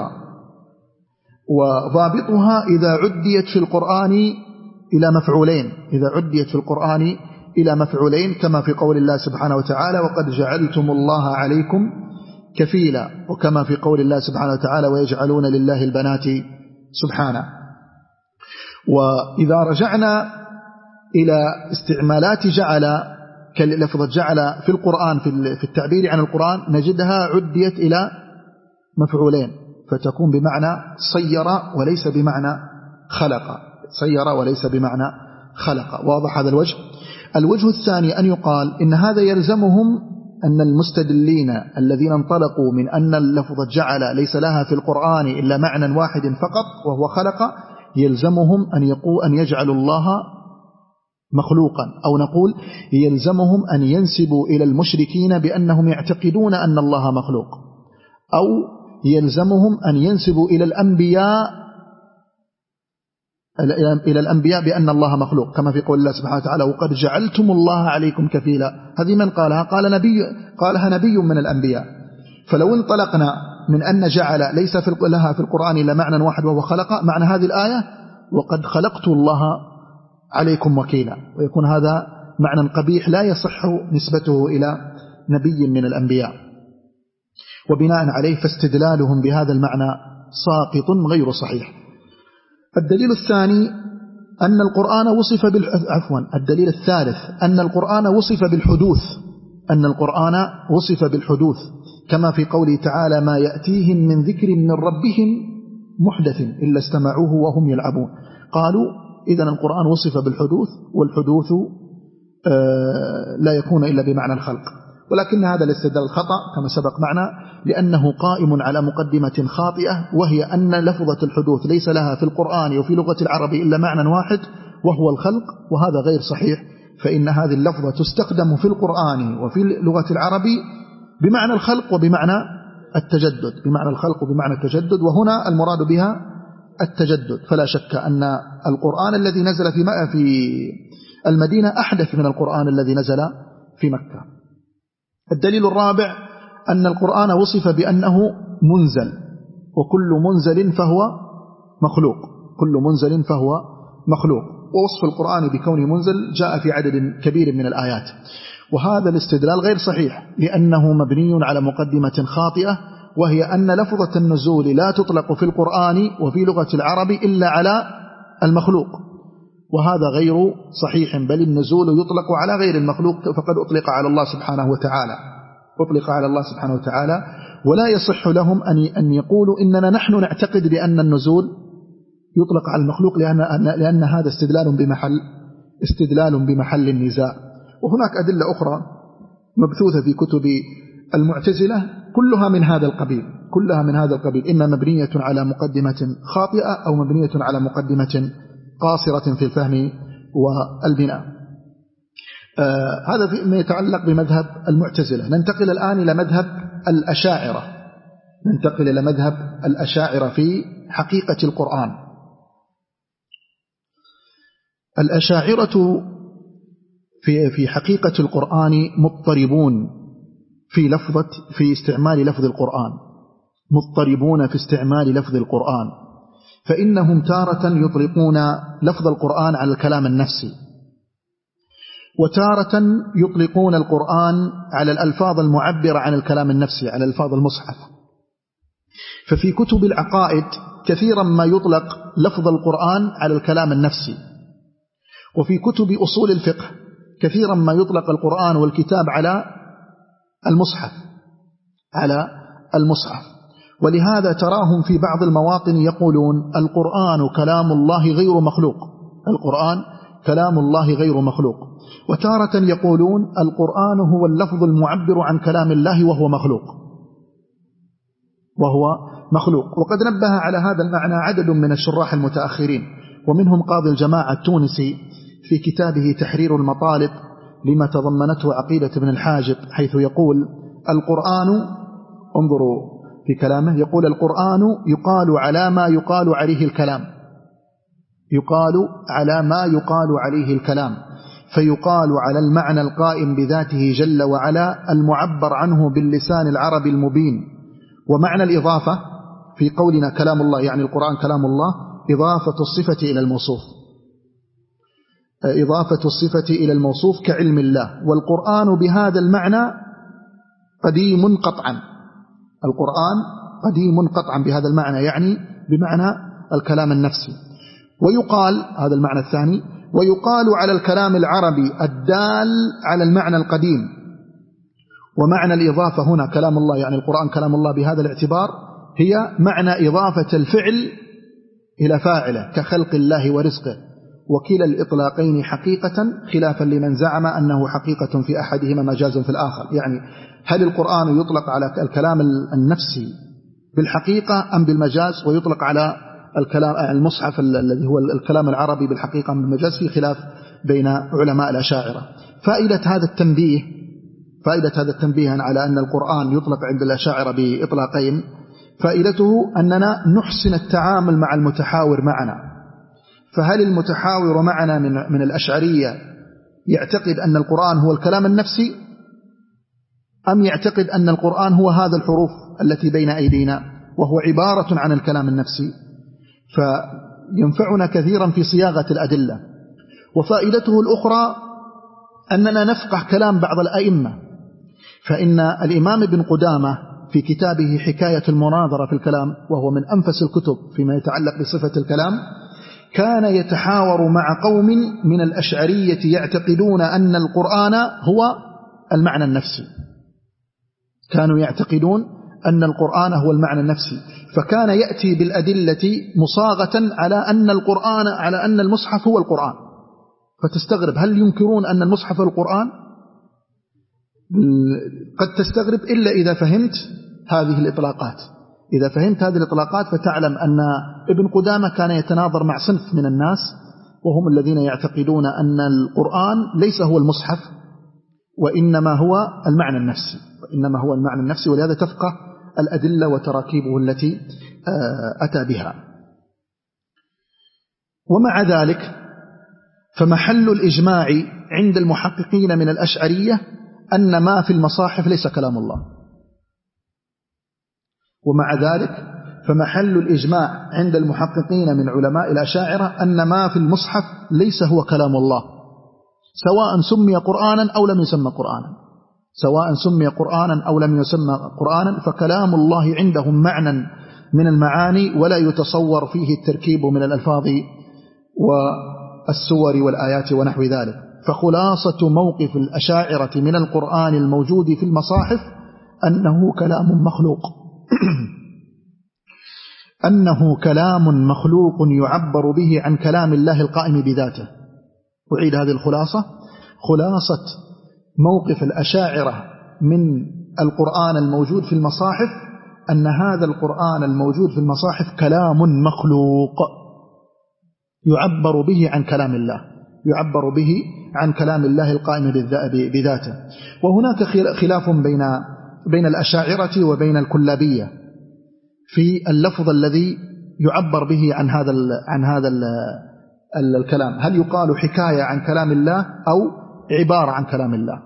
وضابطها إذا عديت في القرآن إلى مفعولين إذا عديت في القرآن إلى مفعولين كما في قول الله سبحانه وتعالى: وقد جعلتم الله عليكم كفيلا، وكما في قول الله سبحانه وتعالى: ويجعلون لله البنات سبحانه. وإذا رجعنا إلى استعمالات جعل كلفظة جعل في القرآن في التعبير عن القرآن نجدها عديت إلى مفعولين، فتكون بمعنى صير وليس بمعنى خلق صير وليس بمعنى خلق. واضح هذا الوجه؟ الوجه الثاني أن يقال إن هذا يلزمهم أن المستدلين الذين انطلقوا من أن اللفظة جعل ليس لها في القرآن إلا معنى واحد فقط وهو خلق، يلزمهم أن يقول أن يجعلوا الله مخلوقا، أو نقول يلزمهم أن ينسبوا إلى المشركين بأنهم يعتقدون أن الله مخلوق، أو يلزمهم أن ينسبوا إلى الأنبياء إلى الأنبياء بأن الله مخلوق كما في قول الله سبحانه وتعالى: وقد جعلتم الله عليكم كفيلا. هذه من قالها؟ قال نبي قالها نبي من الأنبياء. فلو انطلقنا من أن جعل ليس في لها في القرآن إلا معنى واحد وهو خلق، معنى هذه الآية: وقد خلقت الله عليكم وكيلا، ويكون هذا معنى قبيح لا يصح نسبته إلى نبي من الأنبياء، وبناء عليه فاستدلالهم بهذا المعنى ساقط غير صحيح. الدليل الثاني أن القرآن وصف بال... عفوا الدليل الثالث أن القرآن وصف بالحدوث، أن القرآن وصف بالحدوث كما في قوله تعالى ما يأتيهم من ذكر من ربهم محدث إلا استمعوه وهم يلعبون. قالوا إذن القرآن وصف بالحدوث، والحدوث آه لا يكون إلا بمعنى الخلق، ولكن هذا الاستدلال خطأ كما سبق معنا، لأنه قائم على مقدمة خاطئة، وهي أن لفظة الحدوث ليس لها في القرآن وفي لغة العرب إلا معنى واحد وهو الخلق، وهذا غير صحيح، فإن هذه اللفظة تستخدم في القرآن وفي لغة العرب بمعنى الخلق وبمعنى التجدد، بمعنى الخلق وبمعنى التجدد، وهنا المراد بها التجدد. فلا شك أن القرآن الذي نزل في في المدينة أحدث من القرآن الذي نزل في مكة. الدليل الرابع أن القرآن وصف بأنه منزل، وكل منزل فهو مخلوق، كل منزل فهو مخلوق، ووصف القرآن بكونه منزل جاء في عدد كبير من الآيات، وهذا الاستدلال غير صحيح لأنه مبني على مقدمة خاطئة، وهي أن لفظة النزول لا تطلق في القرآن وفي لغة العرب إلا على المخلوق، وهذا غير صحيح، بل النزول يطلق على غير المخلوق، فقد أطلق على الله سبحانه وتعالى، أطلق على الله سبحانه وتعالى. ولا يصح لهم أن يقولوا إننا نحن نعتقد بأن النزول يطلق على المخلوق، لأن, لأن هذا استدلال بمحل استدلال بمحل النزاع. وهناك أدلة أخرى مبثوثة في كتب المعتزلة كلها من هذا القبيل، كلها من هذا القبيل، إما مبنية على مقدمة خاطئة أو مبنية على مقدمة قاصرة في الفهم والبناء. آه هذا فيما يتعلق بمذهب المعتزلة. ننتقل الآن إلى مذهب الأشاعرة، ننتقل إلى مذهب الأشاعرة في حقيقة القرآن. الأشاعرة في في حقيقة القرآن مضطربون في لفظة في استعمال لفظ القرآن، مضطربون في استعمال لفظ القرآن، فإنهم تارة يطلقون لفظ القرآن على الكلام النفسي، وتارة يطلقون القرآن على الألفاظ المعبرة عن الكلام النفسي، على ألفاظ المصحف. ففي كتب العقائد كثيرا ما يطلق لفظ القرآن على الكلام النفسي، وفي كتب أصول الفقه كثيرا ما يطلق القرآن والكتاب على المصحف، على المصحف. ولهذا تراهم في بعض المواطن يقولون القرآن كلام الله غير مخلوق، القرآن كلام الله غير مخلوق، وتارة يقولون القرآن هو اللفظ المعبر عن كلام الله وهو مخلوق، وهو مخلوق. وقد نبه على هذا المعنى عدد من الشراح المتأخرين، ومنهم قاضي الجماعة التونسي في كتابه تحرير المطالب لما تضمنته عقيدة ابن الحاجب، حيث يقول القرآن، انظروا في كلامه، يقول القرآن يقال على ما يقال عليه الكلام، يقال على ما يقال عليه الكلام، فيقال على المعنى القائم بذاته جل وعلا المعبر عنه باللسان العربي المبين. ومعنى الإضافة في قولنا كلام الله، يعني القرآن كلام الله، إضافة الصفة إلى الموصوف، إضافة الصفة إلى الموصوف كعلم الله. والقرآن بهذا المعنى قديم قطعا، القرآن قديم قطعا بهذا المعنى، يعني بمعنى الكلام النفسي. ويقال، هذا المعنى الثاني، ويقال على الكلام العربي الدال على المعنى القديم. ومعنى الإضافة هنا كلام الله، يعني القرآن كلام الله بهذا الاعتبار، هي معنى إضافة الفعل إلى فاعله كخلق الله ورزقه، وكلا الإطلاقين حقيقة، خلافا لمن زعم أنه حقيقة في أحدهما مجاز في الآخر. يعني هل القرآن يطلق على الكلام النفسي بالحقيقة أم بالمجاز، ويطلق على الكلام المصحف الذي هو الكلام العربي بالحقيقة أم بالمجاز، في خلاف بين علماء الأشاعرة. فائدة هذا التنبيه، فائدة هذا التنبيه على أن القرآن يطلق عند الأشاعرة بإطلاقين، فائدته أننا نحسن التعامل مع المتحاور معنا. فهل المتحاور معنا من من الأشعرية يعتقد أن القرآن هو الكلام النفسي، أم يعتقد أن القرآن هو هذا الحروف التي بين أيدينا وهو عبارة عن الكلام النفسي؟ فينفعنا كثيرا في صياغة الأدلة. وفائدته الأخرى أننا نفقه كلام بعض الأئمة، فإن الإمام ابن قدامة في كتابه حكاية المناظرة في الكلام، وهو من أنفس الكتب فيما يتعلق بصفة الكلام، كان يتحاور مع قوم من الأشعرية يعتقدون أن القرآن هو المعنى النفسي، كانوا يعتقدون أن القرآن هو المعنى النفسي، فكان يأتي بالأدلة مصاغة على أن القرآن على أن المصحف هو القرآن. فتستغرب، هل ينكرون أن المصحف القرآن؟ قد تستغرب إلا إذا فهمت هذه الإطلاقات. إذا فهمت هذه الإطلاقات فتعلم أن ابن قدامة كان يتناظر مع صنف من الناس، وهم الذين يعتقدون أن القرآن ليس هو المصحف، وإنما هو المعنى النفسي، وإنما هو المعنى النفسي، ولهذا تفقه الأدلة وتراكيبه التي أتى بها. ومع ذلك فمحل الإجماع عند المحققين من الأشعرية أن ما في المصاحف ليس كلام الله. ومع ذلك فمحل الإجماع عند المحققين من علماء الأشاعرة أن ما في المصحف ليس هو كلام الله، سواء سمي قرآنا أو لم يسمى قرآنا، سواء سمي قرآنا أو لم يسمى قرآنا، فكلام الله عندهم معنى من المعاني ولا يتصور فيه التركيب من الألفاظ والسور والآيات ونحو ذلك. فخلاصة موقف الأشاعرة من القرآن الموجود في المصاحف أنه كلام مخلوق أنه كلام مخلوق يعبر به عن كلام الله القائم بذاته. أعيد هذه الخلاصة: خلاصة موقف الأشاعرة من القرآن الموجود في المصاحف أن هذا القرآن الموجود في المصاحف كلام مخلوق يعبر به عن كلام الله، يعبر به عن كلام الله القائم بذاته. وهناك خلاف بين بين الأشاعرة وبين الكلابية في اللفظ الذي يعبر به عن هذا عن هذا الكلام، هل يقال حكاية عن كلام الله أو عبارة عن كلام الله؟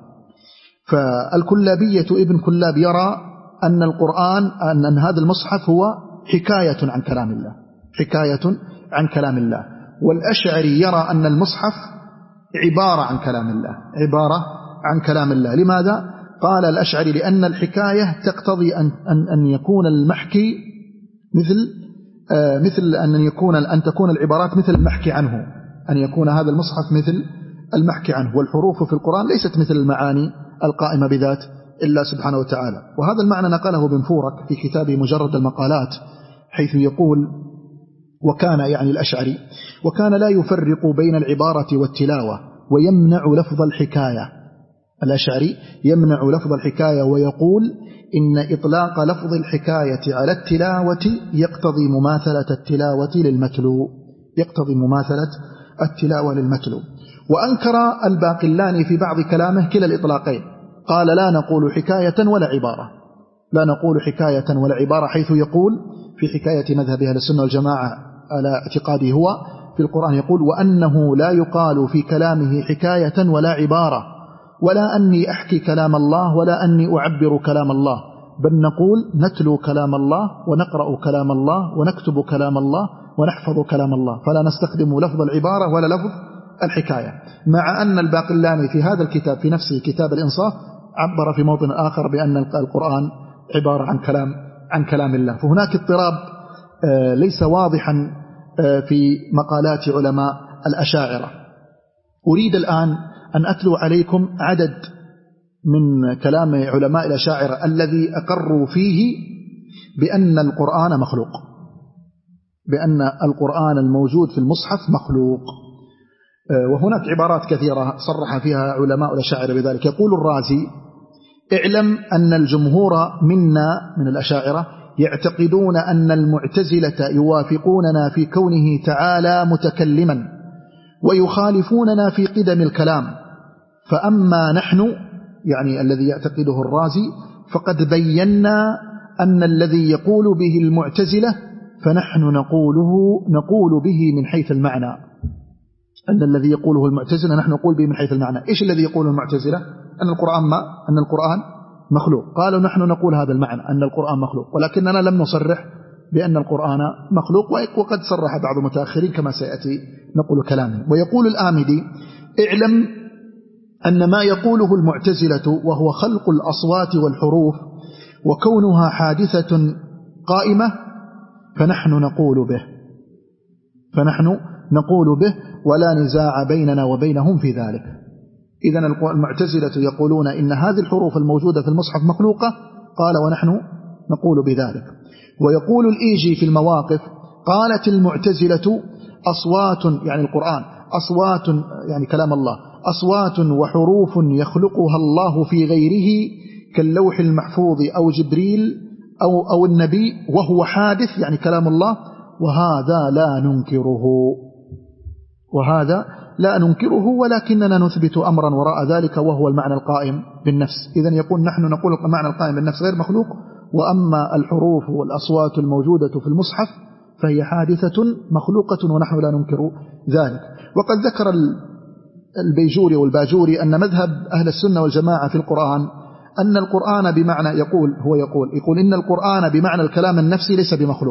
فالكلابية ابن كلاب يرى أن القرآن أن هذا المصحف هو حكاية عن كلام الله، حكاية عن كلام الله. والأشعري يرى أن المصحف عبارة عن كلام الله، عبارة عن كلام الله. لماذا؟ قال الأشعري: لأن الحكاية تقتضي أن أن أن يكون المحكي مثل آه مثل أن يكون أن تكون العبارات مثل المحكي عنه، أن يكون هذا المصحف مثل المحكي عنه. والحروف في القرآن ليست مثل المعاني القائمة بذات إلا سبحانه وتعالى. وهذا المعنى نقله ابن فورك في كتابه مجرد المقالات، حيث يقول: وكان يعني الأشعري وكان لا يفرق بين العبارة والتلاوة ويمنع لفظ الحكاية. الأشعري يمنع لفظ الحكاية ويقول إن إطلاق لفظ الحكاية على التلاوة يقتضي مماثلة التلاوة للمتلو، يقتضي مماثلة التلاوة للمتلو. وأنكر الباقلاني في بعض كلامه كلا الإطلاقين، قال: لا نقول حكاية ولا عبارة، لا نقول حكاية ولا عبارة، حيث يقول في حكاية مذهب أهل السنة والجماعة على اعتقاده هو في القرآن، يقول: وأنه لا يقال في كلامه حكاية ولا عبارة، ولا أني أحكي كلام الله ولا أني أعبر كلام الله، بل نقول نتلو كلام الله ونقرأ كلام الله ونكتب كلام الله ونحفظ كلام الله، فلا نستخدم لفظ العبارة ولا لفظ الحكاية. مع أن الباقلاني في هذا الكتاب في نفسه كتاب الإنصاف عبر في موطن آخر بأن القرآن عبارة عن كلام عن كلام الله. فهناك اضطراب ليس واضحا في مقالات علماء الأشاعرة. أريد الآن أن أتلو عليكم عدد من كلام علماء الأشاعرة الذي أقروا فيه بأن القرآن مخلوق، بأن القرآن الموجود في المصحف مخلوق. وهناك عبارات كثيرة صرح فيها علماء الأشاعرة بذلك. يقول الرازي: اعلم أن الجمهور منا من الأشاعرة يعتقدون أن المعتزلة يوافقوننا في كونه تعالى متكلما ويخالفوننا في قدم الكلام، فأما نحن يعني الذي يعتقده الرازي فقد بينا أن الذي يقول به المعتزلة فنحن نقوله نقول به من حيث المعنى، أن الذي يقوله المعتزلة نحن نقول به من حيث المعنى. إيش الذي يقوله المعتزلة؟ أن القرآن ما أن القرآن مخلوق. قالوا نحن نقول هذا المعنى أن القرآن مخلوق، ولكننا لم نصرح بأن القرآن مخلوق، وقد صرح بعض المتأخرين كما سيأتي نقول كلامه. ويقول الآمدي: اعلم أن ما يقوله المعتزلة وهو خلق الأصوات والحروف وكونها حادثة قائمة فنحن نقول به فنحن نقول به ولا نزاع بيننا وبينهم في ذلك. إذن المعتزلة يقولون إن هذه الحروف الموجودة في المصحف مخلوقة، قال ونحن نقول بذلك. ويقول الإيجي في المواقف قالت المعتزلة أصوات يعني القرآن أصوات يعني كلام الله أصوات وحروف يخلقها الله في غيره كاللوح المحفوظ أو جبريل أو, أو النبي وهو حادث يعني كلام الله، وهذا لا ننكره وهذا لا ننكره ولكننا نثبت أمرا وراء ذلك وهو المعنى القائم بالنفس. إذن يقول نحن نقول المعنى القائم بالنفس غير مخلوق، وأما الحروف والأصوات الموجودة في المصحف فهي حادثة مخلوقة ونحن لا ننكر ذلك. وقد ذكر البيجوري والباجوري أن مذهب أهل السنة والجماعة في القرآن أن القرآن بمعنى يقول هو يقول يقول إن القرآن بمعنى الكلام النفسي ليس بمخلوق.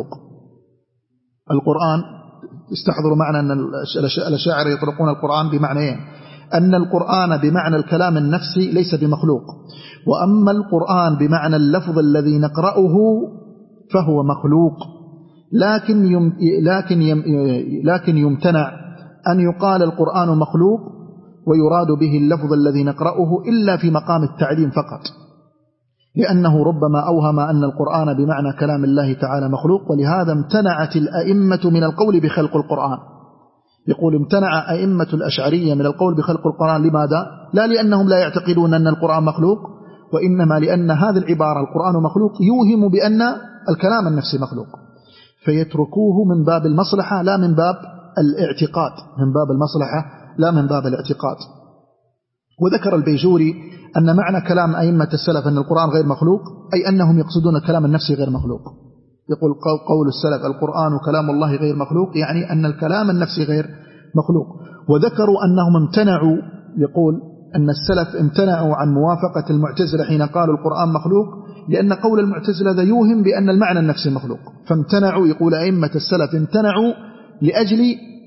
القرآن استحضروا معنى أن الأشاعرة يطلقون القرآن بمعنيين، أن القرآن بمعنى الكلام النفسي ليس بمخلوق، وأما القرآن بمعنى اللفظ الذي نقرأه فهو مخلوق، لكن يم لكن يم لكن يمتنع أن يقال القرآن مخلوق ويراد به اللفظ الذي نقرأه إلا في مقام التعليم فقط، لأنه ربما أوهم أن القرآن بمعنى كلام الله تعالى مخلوق، ولهذا امتنعت الأئمة من القول بخلق القرآن. يقول امتنع أئمة الأشعرية من القول بخلق القرآن، لماذا؟ لا لأنهم لا يعتقدون أن القرآن مخلوق، وإنما لأن هذه العبارة القرآن مخلوق يوهم بأن الكلام النفسي مخلوق، فيتركوه من باب المصلحة لا من باب الاعتقاد، من باب المصلحة لا من باب الاعتقاد. وذكر البيجوري أن معنى كلام أئمة السلف أن القرآن غير مخلوق أي أنهم يقصدون الكلام النفسي غير مخلوق. يقول قول السلف القرآن كلام الله غير مخلوق يعني أن الكلام النفسي غير مخلوق. وذكروا أنهم امتنعوا، يقول أن السلف امتنعوا عن موافقة المعتزلة حين قالوا القرآن مخلوق، لأن قول المعتزلة ذا يوهم بأن المعنى النفسي مخلوق، فامتنعوا. يقول أئمة السلف امتنعوا لأجل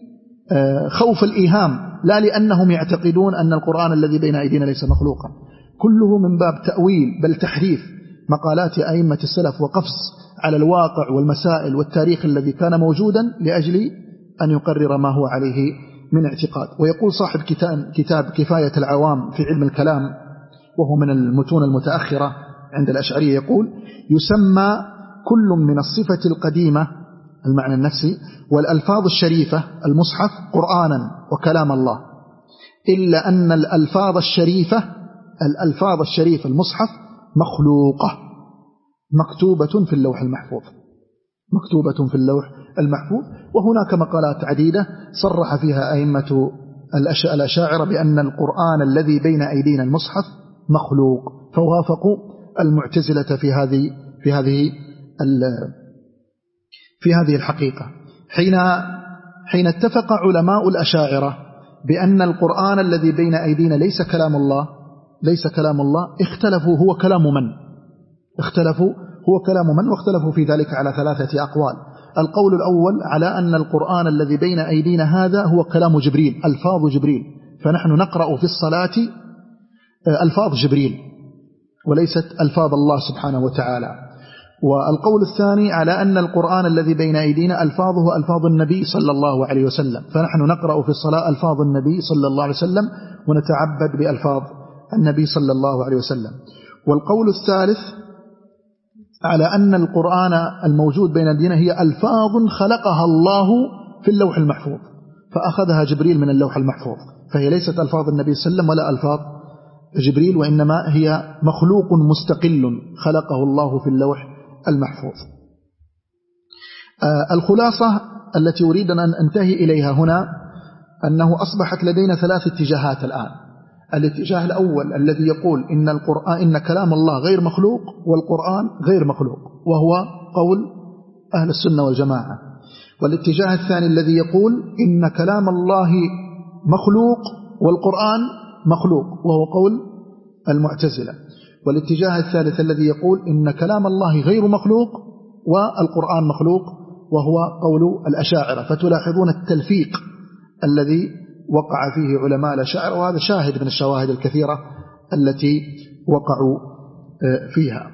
خوف الإيهام، لا لأنهم يعتقدون أن القرآن الذي بين أيدينا ليس مخلوقا. كله من باب تأويل بل تحريف مقالات أئمة السلف وقفز على الواقع والمسائل والتاريخ الذي كان موجودا لأجل أن يقرر ما هو عليه من اعتقاد. ويقول صاحب كتاب كفاية العوام في علم الكلام وهو من المتون المتأخرة عند الأشعرية، يقول يسمى كل من الصفة القديمة المعنى النفسي والألفاظ الشريفة المصحف قرآنا وكلام الله، إلا أن الألفاظ الشريفة الألفاظ الشريفة المصحف مخلوقة مكتوبة في اللوح المحفوظ مكتوبة في اللوح المحفوظ. وهناك مقالات عديدة صرح فيها أئمة الأشاعرة بأن القرآن الذي بين أيدينا المصحف مخلوق، فوافقوا المعتزلة في هذه في هذه في هذه الحقيقة. حين حين اتفق علماء الأشاعرة بأن القرآن الذي بين أيدينا ليس كلام الله ليس كلام الله اختلفوا هو كلام من اختلفوا هو كلام من واختلفوا في ذلك على ثلاثة أقوال. القول الأول على أن القرآن الذي بين أيدينا هذا هو كلام جبريل، ألفاظ جبريل، فنحن نقرأ في الصلاة ألفاظ جبريل وليست ألفاظ الله سبحانه وتعالى. والقول الثاني على أن القرآن الذي بين أيدينا ألفاظه ألفاظ النبي صلى الله عليه وسلم، فنحن نقرأ في الصلاة ألفاظ النبي صلى الله عليه وسلم ونتعبد بألفاظ النبي صلى الله عليه وسلم. والقول الثالث على أن القرآن الموجود بين أيدينا هي ألفاظ خلقها الله في اللوح المحفوظ، فأخذها جبريل من اللوح المحفوظ، فهي ليست ألفاظ النبي صلى الله عليه وسلم ولا ألفاظ جبريل، وإنما هي مخلوق مستقل خلقه الله في اللوح المحفوظ. آه الخلاصة التي أريد أن أنتهي إليها هنا أنه أصبحت لدينا ثلاث اتجاهات الآن. الاتجاه الأول الذي يقول إن القرآن إن كلام الله غير مخلوق والقرآن غير مخلوق، وهو قول أهل السنة والجماعة. والاتجاه الثاني الذي يقول إن كلام الله مخلوق والقرآن مخلوق، وهو قول المعتزلة. والاتجاه الثالث الذي يقول إن كلام الله غير مخلوق والقرآن مخلوق، وهو قول الأشاعرة. فتلاحظون التلفيق الذي وقع فيه علماء الأشاعرة، وهذا شاهد من الشواهد الكثيرة التي وقعوا فيها.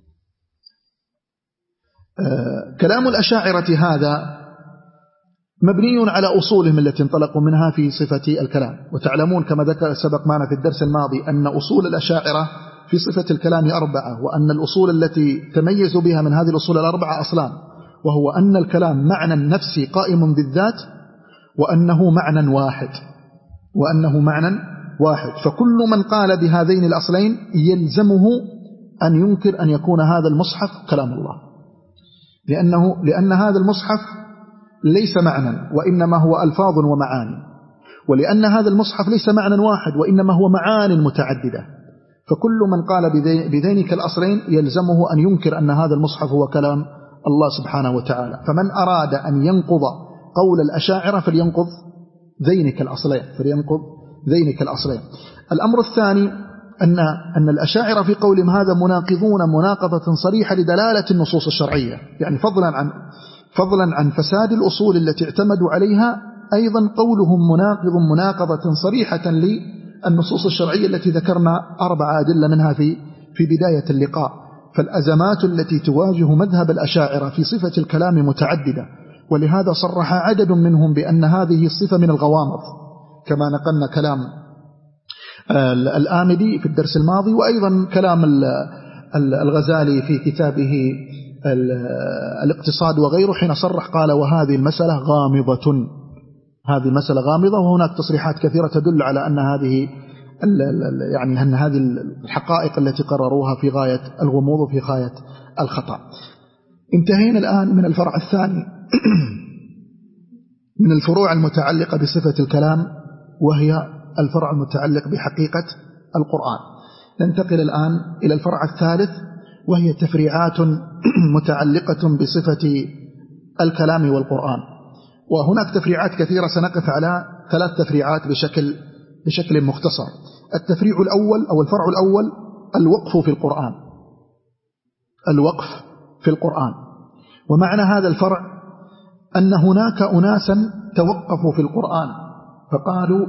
كلام الأشاعرة هذا مبني على أصولهم التي انطلقوا منها في صفة الكلام. وتعلمون كما ذكر سبق معنا في الدرس الماضي أن أصول الأشاعرة في صفة الكلام أربعة، وأن الأصول التي تميزوا بها من هذه الأصول الأربعة أصلان، وهو أن الكلام معنى نفسي قائم بالذات، وأنه معنى واحد وأنه معنى واحد فكل من قال بهذين الأصلين يلزمه أن ينكر أن يكون هذا المصحف كلام الله، لأنه لأن هذا المصحف ليس معنى وإنما هو ألفاظ ومعاني، ولأن هذا المصحف ليس معنى واحد وإنما هو معان متعددة، فكل من قال بذينك الأصلين يلزمه أن ينكر أن هذا المصحف هو كلام الله سبحانه وتعالى. فمن أراد أن ينقض قول الأشاعرة فلينقض ذينك الأصلين فلينقض ذينك الأصلين. الأمر الثاني أن أن الأشاعرة في قولهم هذا مناقضون مناقضة صريحة لدلالة النصوص الشرعية، يعني فضلا عن فضلا عن فساد الأصول التي اعتمدوا عليها، أيضا قولهم مناقض مناقضة صريحة للنصوص الشرعية التي ذكرنا أربع أدلة منها في في بداية اللقاء. فالأزمات التي تواجه مذهب الأشاعرة في صفة الكلام متعددة، ولهذا صرح عدد منهم بأن هذه الصفة من الغوامض، كما نقلنا كلام الآمدي في الدرس الماضي، وأيضا كلام الغزالي في كتابه الاقتصاد وغيره، حين صرح قال وهذه المسألة غامضة، هذه المسألة غامضة. وهناك تصريحات كثيرة تدل على أن هذه يعني أن هذه الحقائق التي قرروها في غاية الغموض وفي غاية الخطأ. انتهينا الآن من الفرع الثاني من الفروع المتعلقة بصفة الكلام، وهي الفرع المتعلق بحقيقة القرآن. ننتقل الآن إلى الفرع الثالث، وهي تفريعات متعلقة بصفة الكلام والقرآن. وهناك تفريعات كثيرة، سنقف على ثلاث تفريعات بشكل بشكل مختصر. التفريع الأول أو الفرع الأول الوقف في القرآن، الوقف في القرآن. ومعنى هذا الفرع أن هناك أناسا توقفوا في القرآن فقالوا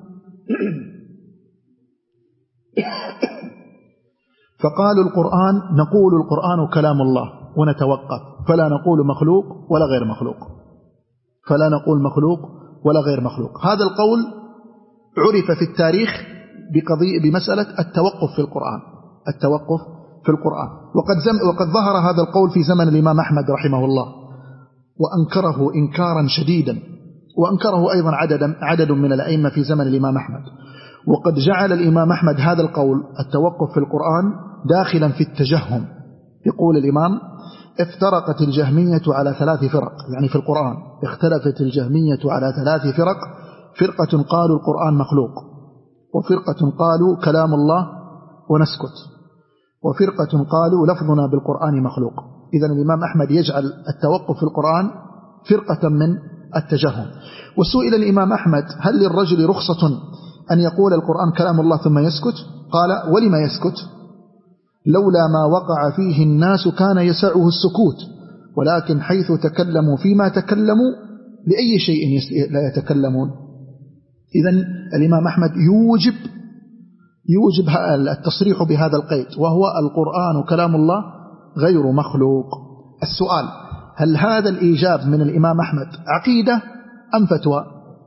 فقالوا القرآن نقول القرآن كلام الله ونتوقف، فلا نقول مخلوق ولا غير مخلوق، فلا نقول مخلوق ولا غير مخلوق. هذا القول عرف في التاريخ بقضية بمسألة التوقف في القرآن، التوقف في القرآن. وقد, زم وقد ظهر هذا القول في زمن الإمام أحمد رحمه الله، وأنكره إنكارا شديدا، وأنكره أيضا عدد, عدد من الأئمة في زمن الإمام أحمد. وقد جعل الإمام أحمد هذا القول التوقف في القرآن داخلا في التجهم. يقول الإمام افترقت الجهمية على ثلاث فرق، يعني في القرآن اختلفت الجهمية على ثلاث فرق: فرقة قالوا القرآن مخلوق، وفرقة قالوا كلام الله ونسكت، وفرقة قالوا لفظنا بالقرآن مخلوق. إذن الإمام أحمد يجعل التوقف في القرآن فرقة من التجهم. وسئل الإمام أحمد هل للرجل رخصة أن يقول القرآن كلام الله ثم يسكت؟ قال ولما يسكت؟ لولا ما وقع فيه الناس كان يسعه السكوت، ولكن حيث تكلموا فيما تكلموا لأي شيء لا يتكلمون. إذن الإمام أحمد يوجب يوجب التصريح بهذا القيد، وهو القرآن كلام الله غير مخلوق. السؤال: هل هذا الإيجاب من الإمام أحمد عقيدة أم فتوى؟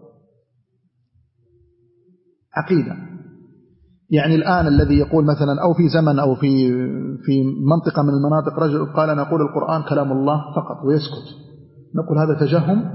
عقيدة. يعني الآن الذي يقول مثلا أو في زمن أو في في منطقة من المناطق رجل قال نقول القرآن كلام الله فقط ويسكت، نقول هذا تجهم؟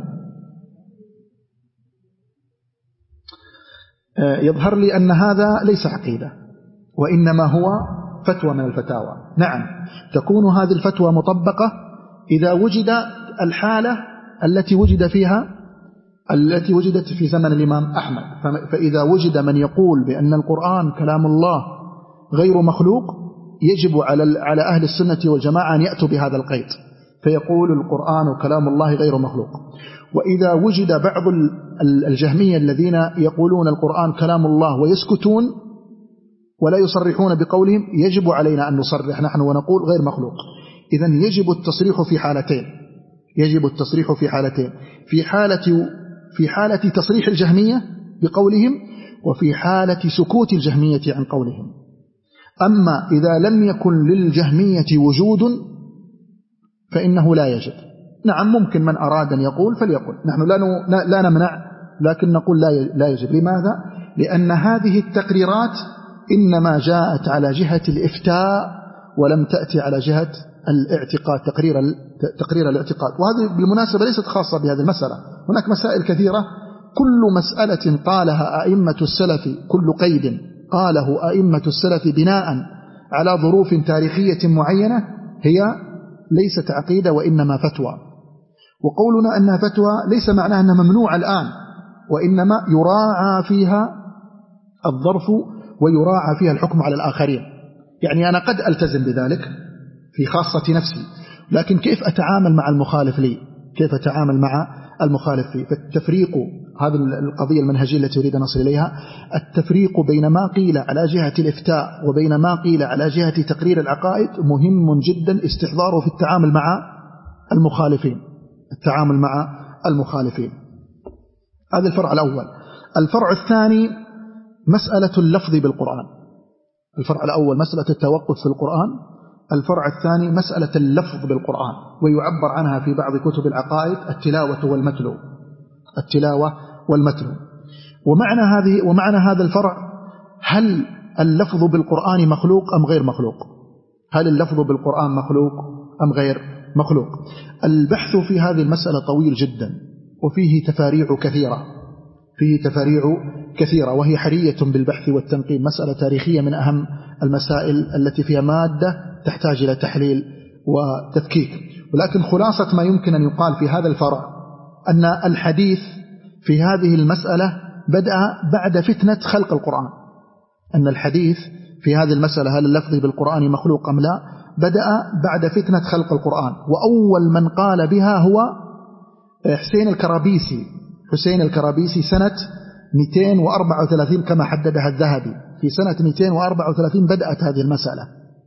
يظهر لي أن هذا ليس عقيدة، وإنما هو فتوى من الفتاوى. نعم، تكون هذه الفتوى مطبقة إذا وجد الحالة التي وجد فيها التي وجدت في زمن الإمام أحمد. فإذا وجد من يقول بأن القرآن كلام الله غير مخلوق، يجب على على أهل السنة والجماعة أن يأتوا بهذا القيد، فيقول القرآن كلام الله غير مخلوق. وإذا وجد بعض الجهمية الذين يقولون القرآن كلام الله ويسكتون ولا يصرحون بقولهم، يجب علينا أن نصرح نحن ونقول غير مخلوق. إذن يجب التصريح في حالتين، يجب التصريح في حالتين في حالة في حالة تصريح الجهمية بقولهم وفي حالة سكوت الجهمية عن قولهم. أما إذا لم يكن للجهمية وجود فإنه لا يجب. نعم ممكن من أراد أن يقول فليقول، نحن لا لا نمنع، لكن نقول لا يجب. لماذا؟ لأن هذه التقريرات إنما جاءت على جهة الإفتاء ولم تأتي على جهة الاعتقاد، تقرير تقرير الاعتقاد. وهذه بالمناسبة ليست خاصة بهذه المسألة، هناك مسائل كثيرة كل مسألة قالها أئمة السلف، كل قيد قاله أئمة السلف بناء على ظروف تاريخية معينة هي ليست عقيدة وإنما فتوى. وقولنا أنها فتوى ليس معناها أنها ممنوعة الآن، وإنما يراعى فيها الظرف ويراعى فيها الحكم على الآخرين. يعني أنا قد ألتزم بذلك في خاصة نفسي، لكن كيف أتعامل مع المخالف لي؟ كيف أتعامل مع المخالف لي؟ فالتفريق، هذه القضية المنهجية التي أريد أن أصل إليها، التفريق بين ما قيل على جهة الإفتاء وبين ما قيل على جهة تقرير العقائد مهم جدا استحضاره في التعامل مع المخالفين، التعامل مع المخالفين. هذا الفرع الأول. الفرع الثاني مسألة اللفظ بالقرآن. الفرع الأول مسألة التوقف في القرآن، الفرع الثاني مسألة اللفظ بالقرآن، ويعبر عنها في بعض كتب العقائد التلاوة والمتلو، التلاوة والمتلو. ومعنى هذه ومعنى هذا الفرع، هل اللفظ بالقرآن مخلوق أم غير مخلوق؟ هل اللفظ بالقرآن مخلوق أم غير مخلوق؟ البحث في هذه المسألة طويل جدا، وفيه تفاريع كثيرة، فيه تفاريع كثيرة، وهي حرية بالبحث والتنقيب، مسألة تاريخية من أهم المسائل التي فيها مادة تحتاج إلى تحليل وتفكيك. ولكن خلاصة ما يمكن أن يقال في هذا الفرع أن الحديث في هذه المسألة بدأ بعد فتنة خلق القرآن. أن الحديث في هذه المسألة هل اللفظ بالقرآن مخلوق أم لا بدأ بعد فتنة خلق القرآن، وأول من قال بها هو حسين الكرابيسي. حسين الكرابيسي سنة مئتين وأربعة وثلاثين كما حددها الذهبي، في سنة مئتين وأربعة وثلاثين بدأت هذه المسألة.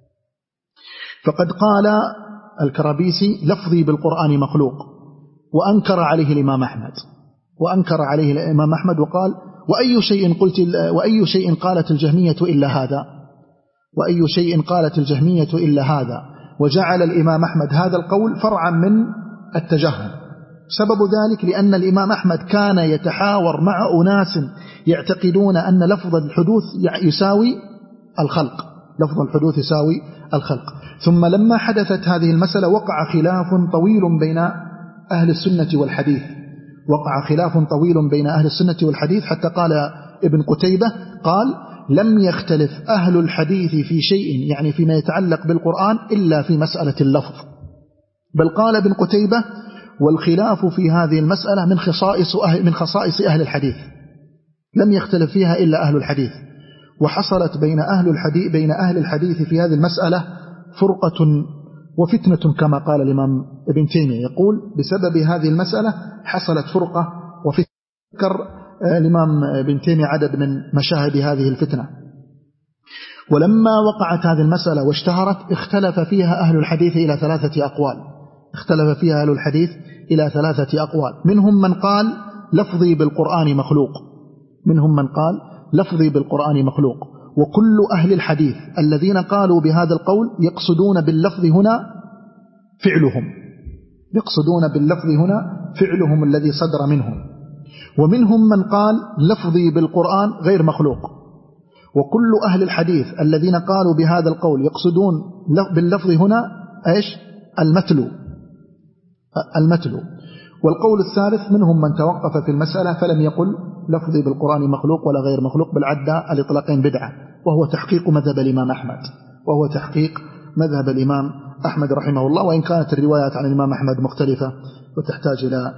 فقد قال الكرابيسي لفظي بالقرآن مخلوق، وأنكر عليه الإمام أحمد، وأنكر عليه الإمام أحمد وقال وأي شيء قلت وأي شيء قالت الجهمية إلا هذا، وأي شيء قالت الجهمية إلا هذا، وجعل الإمام أحمد هذا القول فرعا من التجهم. سبب ذلك لأن الإمام أحمد كان يتحاور مع أناس يعتقدون أن لفظ الحدوث يساوي الخلق، لفظ الحدوث يساوي الخلق. ثم لما حدثت هذه المسألة وقع خلاف طويل بين أهل السنة والحديث، وقع خلاف طويل بين أهل السنة والحديث، حتى قال ابن قتيبة قال لم يختلف أهل الحديث في شيء يعني فيما يتعلق بالقرآن إلا في مسألة اللفظ. بل قال ابن قتيبة والخلاف في هذه المسألة من خصائص أهل, من خصائص أهل الحديث، لم يختلف فيها إلا أهل الحديث. وحصلت بين أهل الحديث بين أهل الحديث في هذه المسألة فرقة وفتنة كما قال الإمام ابن تيمية، يقول بسبب هذه المسألة حصلت فرقة وفتنة. ذكر الإمام ابن تيمية عدد من مشاهد هذه الفتنة. ولما وقعت هذه المسألة واشتهرت اختلف فيها أهل الحديث إلى ثلاثة أقوال، اختلف فيها أهل الحديث إلى ثلاثة أقوال. منهم من قال لفظي بالقرآن مخلوق، منهم من قال لفظي بالقرآن مخلوق. وكل أهل الحديث الذين قالوا بهذا القول يقصدون باللفظ هنا فعلهم، يقصدون باللفظ هنا فعلهم الذي صدر منهم. ومنهم من قال لفظي بالقرآن غير مخلوق. وكل أهل الحديث الذين قالوا بهذا القول يقصدون باللفظ هنا إيش؟ المتلو، المتلو. والقول الثالث منهم من توقف في المسألة فلم يقل لفظي بالقرآن مخلوق ولا غير مخلوق، بل عدى الإطلاقين بدعة، وهو تحقيق مذهب الإمام أحمد، وهو تحقيق مذهب الإمام أحمد رحمه الله، وإن كانت الروايات عن الإمام أحمد مختلفة وتحتاج إلى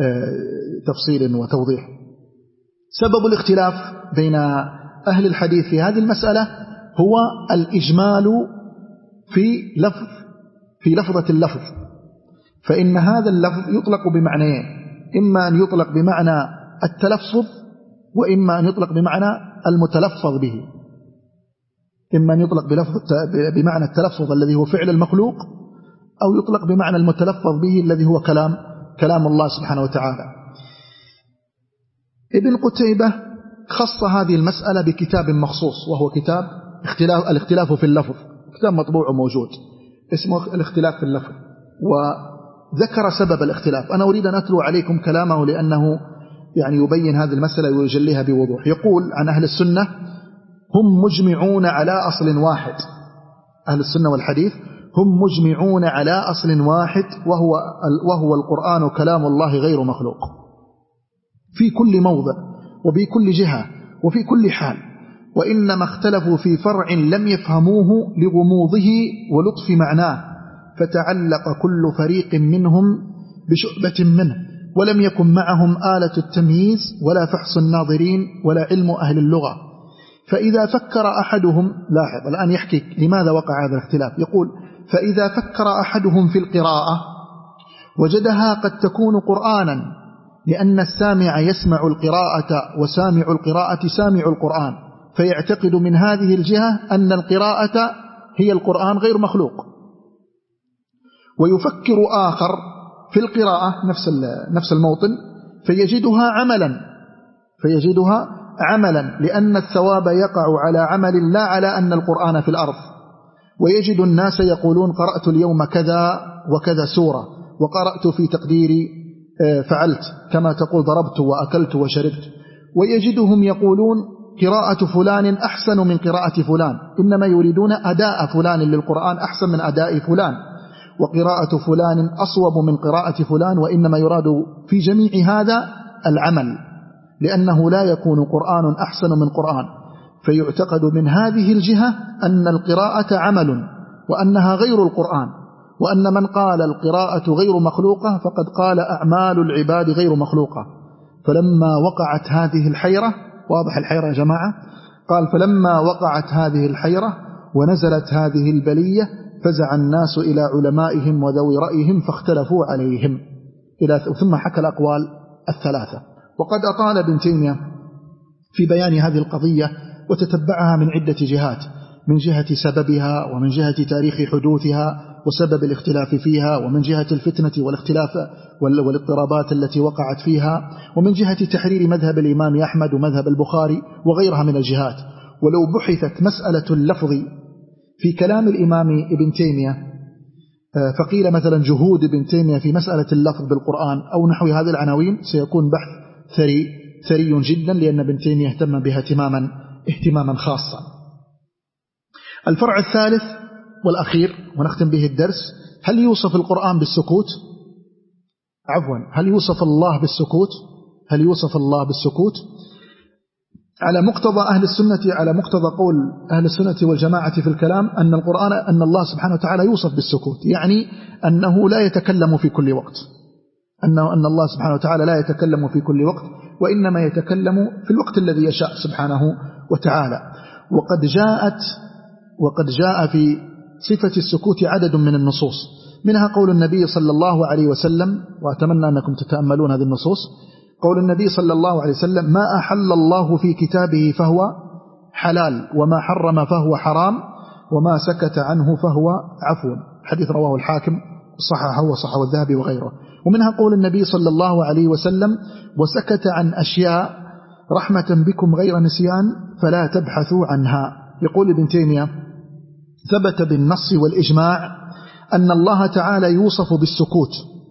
تفصيل وتوضيح. سبب الاختلاف بين أهل الحديث في هذه المسألة هو الإجمال في لفظ في لفظة اللفظ، فإن هذا اللفظ يطلق بمعنيين، إما أن يطلق بمعنى التلفظ، وإما أن يطلق بمعنى المتلفظ به. إما أن يطلق بلفظ بمعنى التلفظ الذي هو فعل المخلوق، أو يطلق بمعنى المتلفظ به الذي هو كلام كلام الله سبحانه وتعالى. ابن قتيبة خص هذه المسألة بكتاب مخصوص، وهو كتاب اختلاف الاختلاف في اللفظ، كتاب مطبوع وموجود اسمه الاختلاف في اللفظ، وذكر سبب الاختلاف. أنا أريد أن أتلو عليكم كلامه لأنه يعني يبين هذه المسألة ويجليها بوضوح. يقول عن أهل السنة: هم مجمعون على أصل واحد. أهل السنة والحديث هم مجمعون على أصل واحد، وهو وهو القرآن كلام الله غير مخلوق في كل موضع وبكل جهة وفي كل حال، وإنما اختلفوا في فرع لم يفهموه لغموضه ولطف معناه، فتعلق كل فريق منهم بشعبة منه، ولم يكن معهم آلة التمييز ولا فحص الناظرين ولا علم أهل اللغة. فإذا فكر أحدهم، لاحظ الآن يحكي لماذا وقع هذا الاختلاف، يقول: فإذا فكر أحدهم في القراءة وجدها قد تكون قرآنا، لأن السامع يسمع القراءة وسامع القراءة سامع القرآن، فيعتقد من هذه الجهة أن القراءة هي القرآن غير مخلوق. ويفكر آخر في القراءة نفس نفس الموطن فيجدها عملا فيجدها عملا لأن الثواب يقع على عمل لا على أن القرآن في الأرض. ويجد الناس يقولون: قرأت اليوم كذا وكذا سورة، وقرأت في تقديري فعلت، كما تقول ضربت وأكلت وشربت. ويجدهم يقولون: قراءة فلان أحسن من قراءة فلان، إنما يريدون أداء فلان للقرآن أحسن من أداء فلان، وقراءة فلان أصوب من قراءة فلان، وإنما يراد في جميع هذا العمل، لأنه لا يكون قرآن أحسن من قرآن. فيعتقد من هذه الجهة أن القراءة عمل وأنها غير القرآن، وأن من قال القراءة غير مخلوقة فقد قال أعمال العباد غير مخلوقة. فلما وقعت هذه الحيرة، واضح الحيرة يا جماعة، قال: فلما وقعت هذه الحيرة ونزلت هذه البلية فزع الناس إلى علمائهم وذوي رأيهم فاختلفوا عليهم، إلى ثم حكى الأقوال الثلاثة. وقد أطال ابن تيمية في بيان هذه القضية وتتبعها من عدة جهات، من جهة سببها، ومن جهة تاريخ حدوثها وسبب الاختلاف فيها، ومن جهة الفتنة والاختلاف والاضطرابات التي وقعت فيها، ومن جهة تحرير مذهب الإمام أحمد ومذهب البخاري وغيرها من الجهات. ولو بحثت مسألة اللفظ في كلام الإمام ابن تيمية فقيل مثلا جهود ابن تيمية في مسألة اللفظ بالقرآن أو نحو هذه العناوين، سيكون بحث ثري ثري جدا، لأن ابن تيمية اهتم بها اهتماما اهتماما خاصا. الفرع الثالث والأخير ونختم به الدرس: هل يوصف القرآن بالسكوت؟ عفوا هل يوصف الله بالسكوت؟ هل يوصف الله بالسكوت؟ على مقتضى أهل السنة على مقتضى قول أهل السنة والجماعة في الكلام أن القرآن أن الله سبحانه وتعالى يوصف بالسكوت، يعني أنه لا يتكلم في كل وقت، أنه أن الله سبحانه وتعالى لا يتكلم في كل وقت، وإنما يتكلم في الوقت الذي يشاء سبحانه وتعالى. وقد جاءت وقد جاء في صفة السكوت عدد من النصوص، منها قول النبي صلى الله عليه وسلم، وأتمنى أنكم تتأملون هذه النصوص. قول النبي صلى الله عليه وسلم: ما أحل الله في كتابه فهو حلال، وما حرم فهو حرام، وما سكت عنه فهو عفو. حديث رواه الحاكم صححه وصححه الذهبي وغيره. ومنها قول النبي صلى الله عليه وسلم: وسكت عن أشياء رحمة بكم غير نسيان فلا تبحثوا عنها. يقول ابن تيمية: ثبت بالنص والإجماع أن الله تعالى يوصف بالسكوت،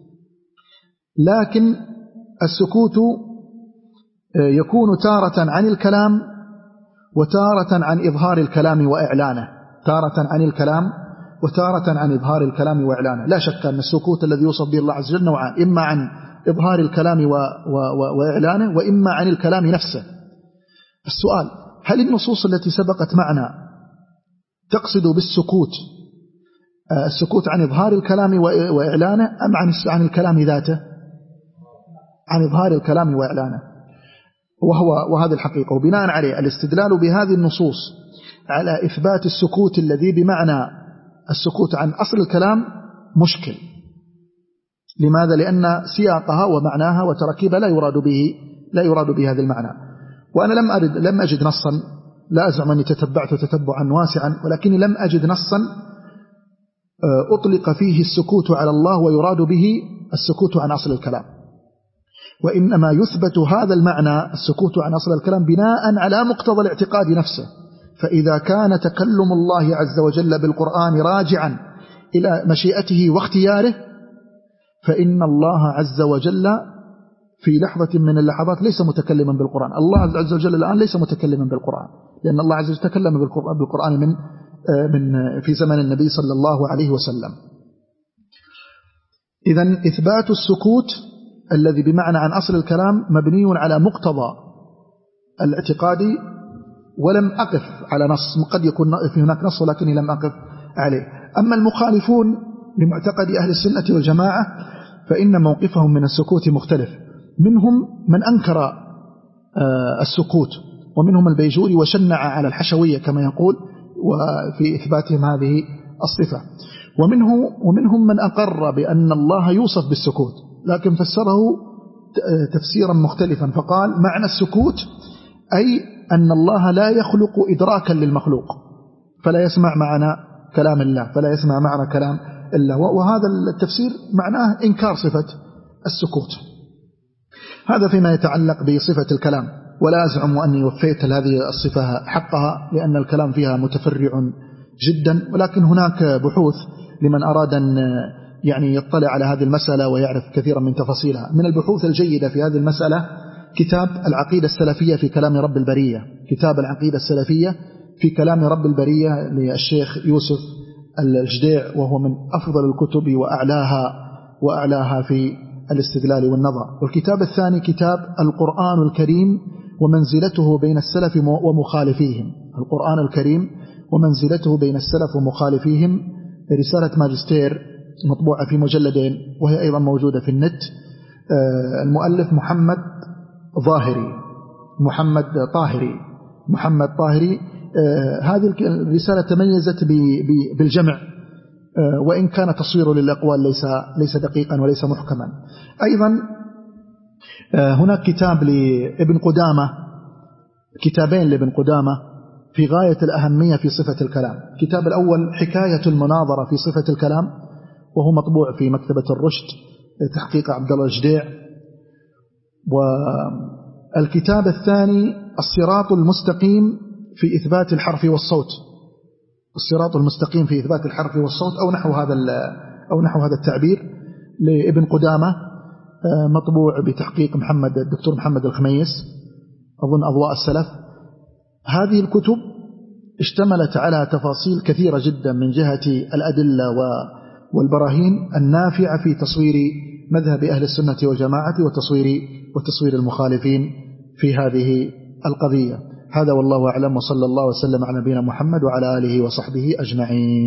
لكن السكوت يكون تارة عن الكلام وتارة عن إظهار الكلام وإعلانه، تارة عن الكلام وتارة عن إظهار الكلام وإعلانه. لا شك أن السكوت الذي يوصف به الله عز وجل نوعان: إما عن إظهار الكلام و... و... وإعلانه، وإما عن الكلام نفسه. السؤال: هل النصوص التي سبقت معنا تقصد بالسكوت السكوت عن إظهار الكلام وإعلانه، أم عن عن الكلام ذاته؟ عن إظهار الكلام وإعلانه، وهو وهذه الحقيقة. وبناء عليه الاستدلال بهذه النصوص على إثبات السكوت الذي بمعنى السكوت عن أصل الكلام مشكل. لماذا؟ لأن سياقها ومعناها وتركيبها لا يراد به لا يراد به هذا المعنى. وأنا لم أجد لم أجد نصا، لا أزعم أني تتبعت تتبعا واسعا، ولكني لم أجد نصا أطلق فيه السكوت على الله ويراد به السكوت عن أصل الكلام. وإنما يثبت هذا المعنى السكوت عن أصل الكلام بناء على مقتضى الاعتقاد نفسه. فإذا كان تكلم الله عز وجل بالقرآن راجعا إلى مشيئته واختياره، فإن الله عز وجل في لحظة من اللحظات ليس متكلما بالقرآن. الله عز وجل الآن ليس متكلما بالقرآن، لأن الله عز وجل تكلم بالقرآن من من في زمن النبي صلى الله عليه وسلم. إذن إثبات السكوت الذي بمعنى عن أصل الكلام مبني على مقتضى الاعتقاد، ولم أقف على نص، قد يكون في هناك نص ولكني لم أقف عليه. أما المخالفون لمعتقد أهل السنة والجماعة فإن موقفهم من السكوت مختلف. منهم من أنكر السكوت، ومنهم البيجوري وشنع على الحشوية كما يقول وفي إثباتهم هذه الصفة، ومنه ومنهم من أقر بأن الله يوصف بالسكوت لكن فسره تفسيرا مختلفا، فقال معنى السكوت أي أن الله لا يخلق إدراكا للمخلوق، فلا يسمع معنا كلام الله، فلا يسمع معنا كلام الله، وهذا التفسير معناه إنكار صفة السكوت. هذا فيما يتعلق بصفة الكلام، ولا أزعم أني وفيت هذه الصفة حقها لأن الكلام فيها متفرع جدا، ولكن هناك بحوث لمن أراد أن يعني يطلع على هذه المسألة ويعرف كثيرا من تفاصيلها. من البحوث الجيدة في هذه المسألة كتاب العقيدة السلفية في كلام رب البرية، كتاب العقيدة السلفية في كلام رب البرية للشيخ يوسف الجديع، وهو من أفضل الكتب وأعلاها وأعلاها في الاستدلال والنظر. والكتاب الثاني كتاب القرآن الكريم ومنزلته بين السلف ومخالفيهم، القرآن الكريم ومنزلته بين السلف ومخالفيهم، رسالة ماجستير مطبوعة في مجلدين وهي أيضا موجودة في النت. المؤلف محمد ظاهري محمد طاهري محمد طاهري هذه الرسالة تميزت بالجمع، وإن كان تصويره للأقوال ليس ليس دقيقا وليس محكما. أيضا هناك كتاب لابن قدامة، كتابين لابن قدامة في غاية الأهمية في صفة الكلام. الكتاب الأول حكاية المناظرة في صفة الكلام، وهو مطبوع في مكتبة الرشد تحقيق عبد الله الجديع. والكتاب الثاني الصراط المستقيم في إثبات الحرف والصوت، الصراط المستقيم في إثبات الحرف والصوت أو نحو هذا أو نحو هذا التعبير لابن قدامة، مطبوع بتحقيق محمد الدكتور محمد الخميس، أظن أضواء السلف. هذه الكتب اشتملت على تفاصيل كثيرة جدا من جهة الأدلة والبراهين النافعة في تصوير مذهب أهل السنة والجماعة وتصوير وتصوير المخالفين في هذه القضية. هذا والله أعلم، وصلى الله وسلم على نبينا محمد وعلى آله وصحبه أجمعين.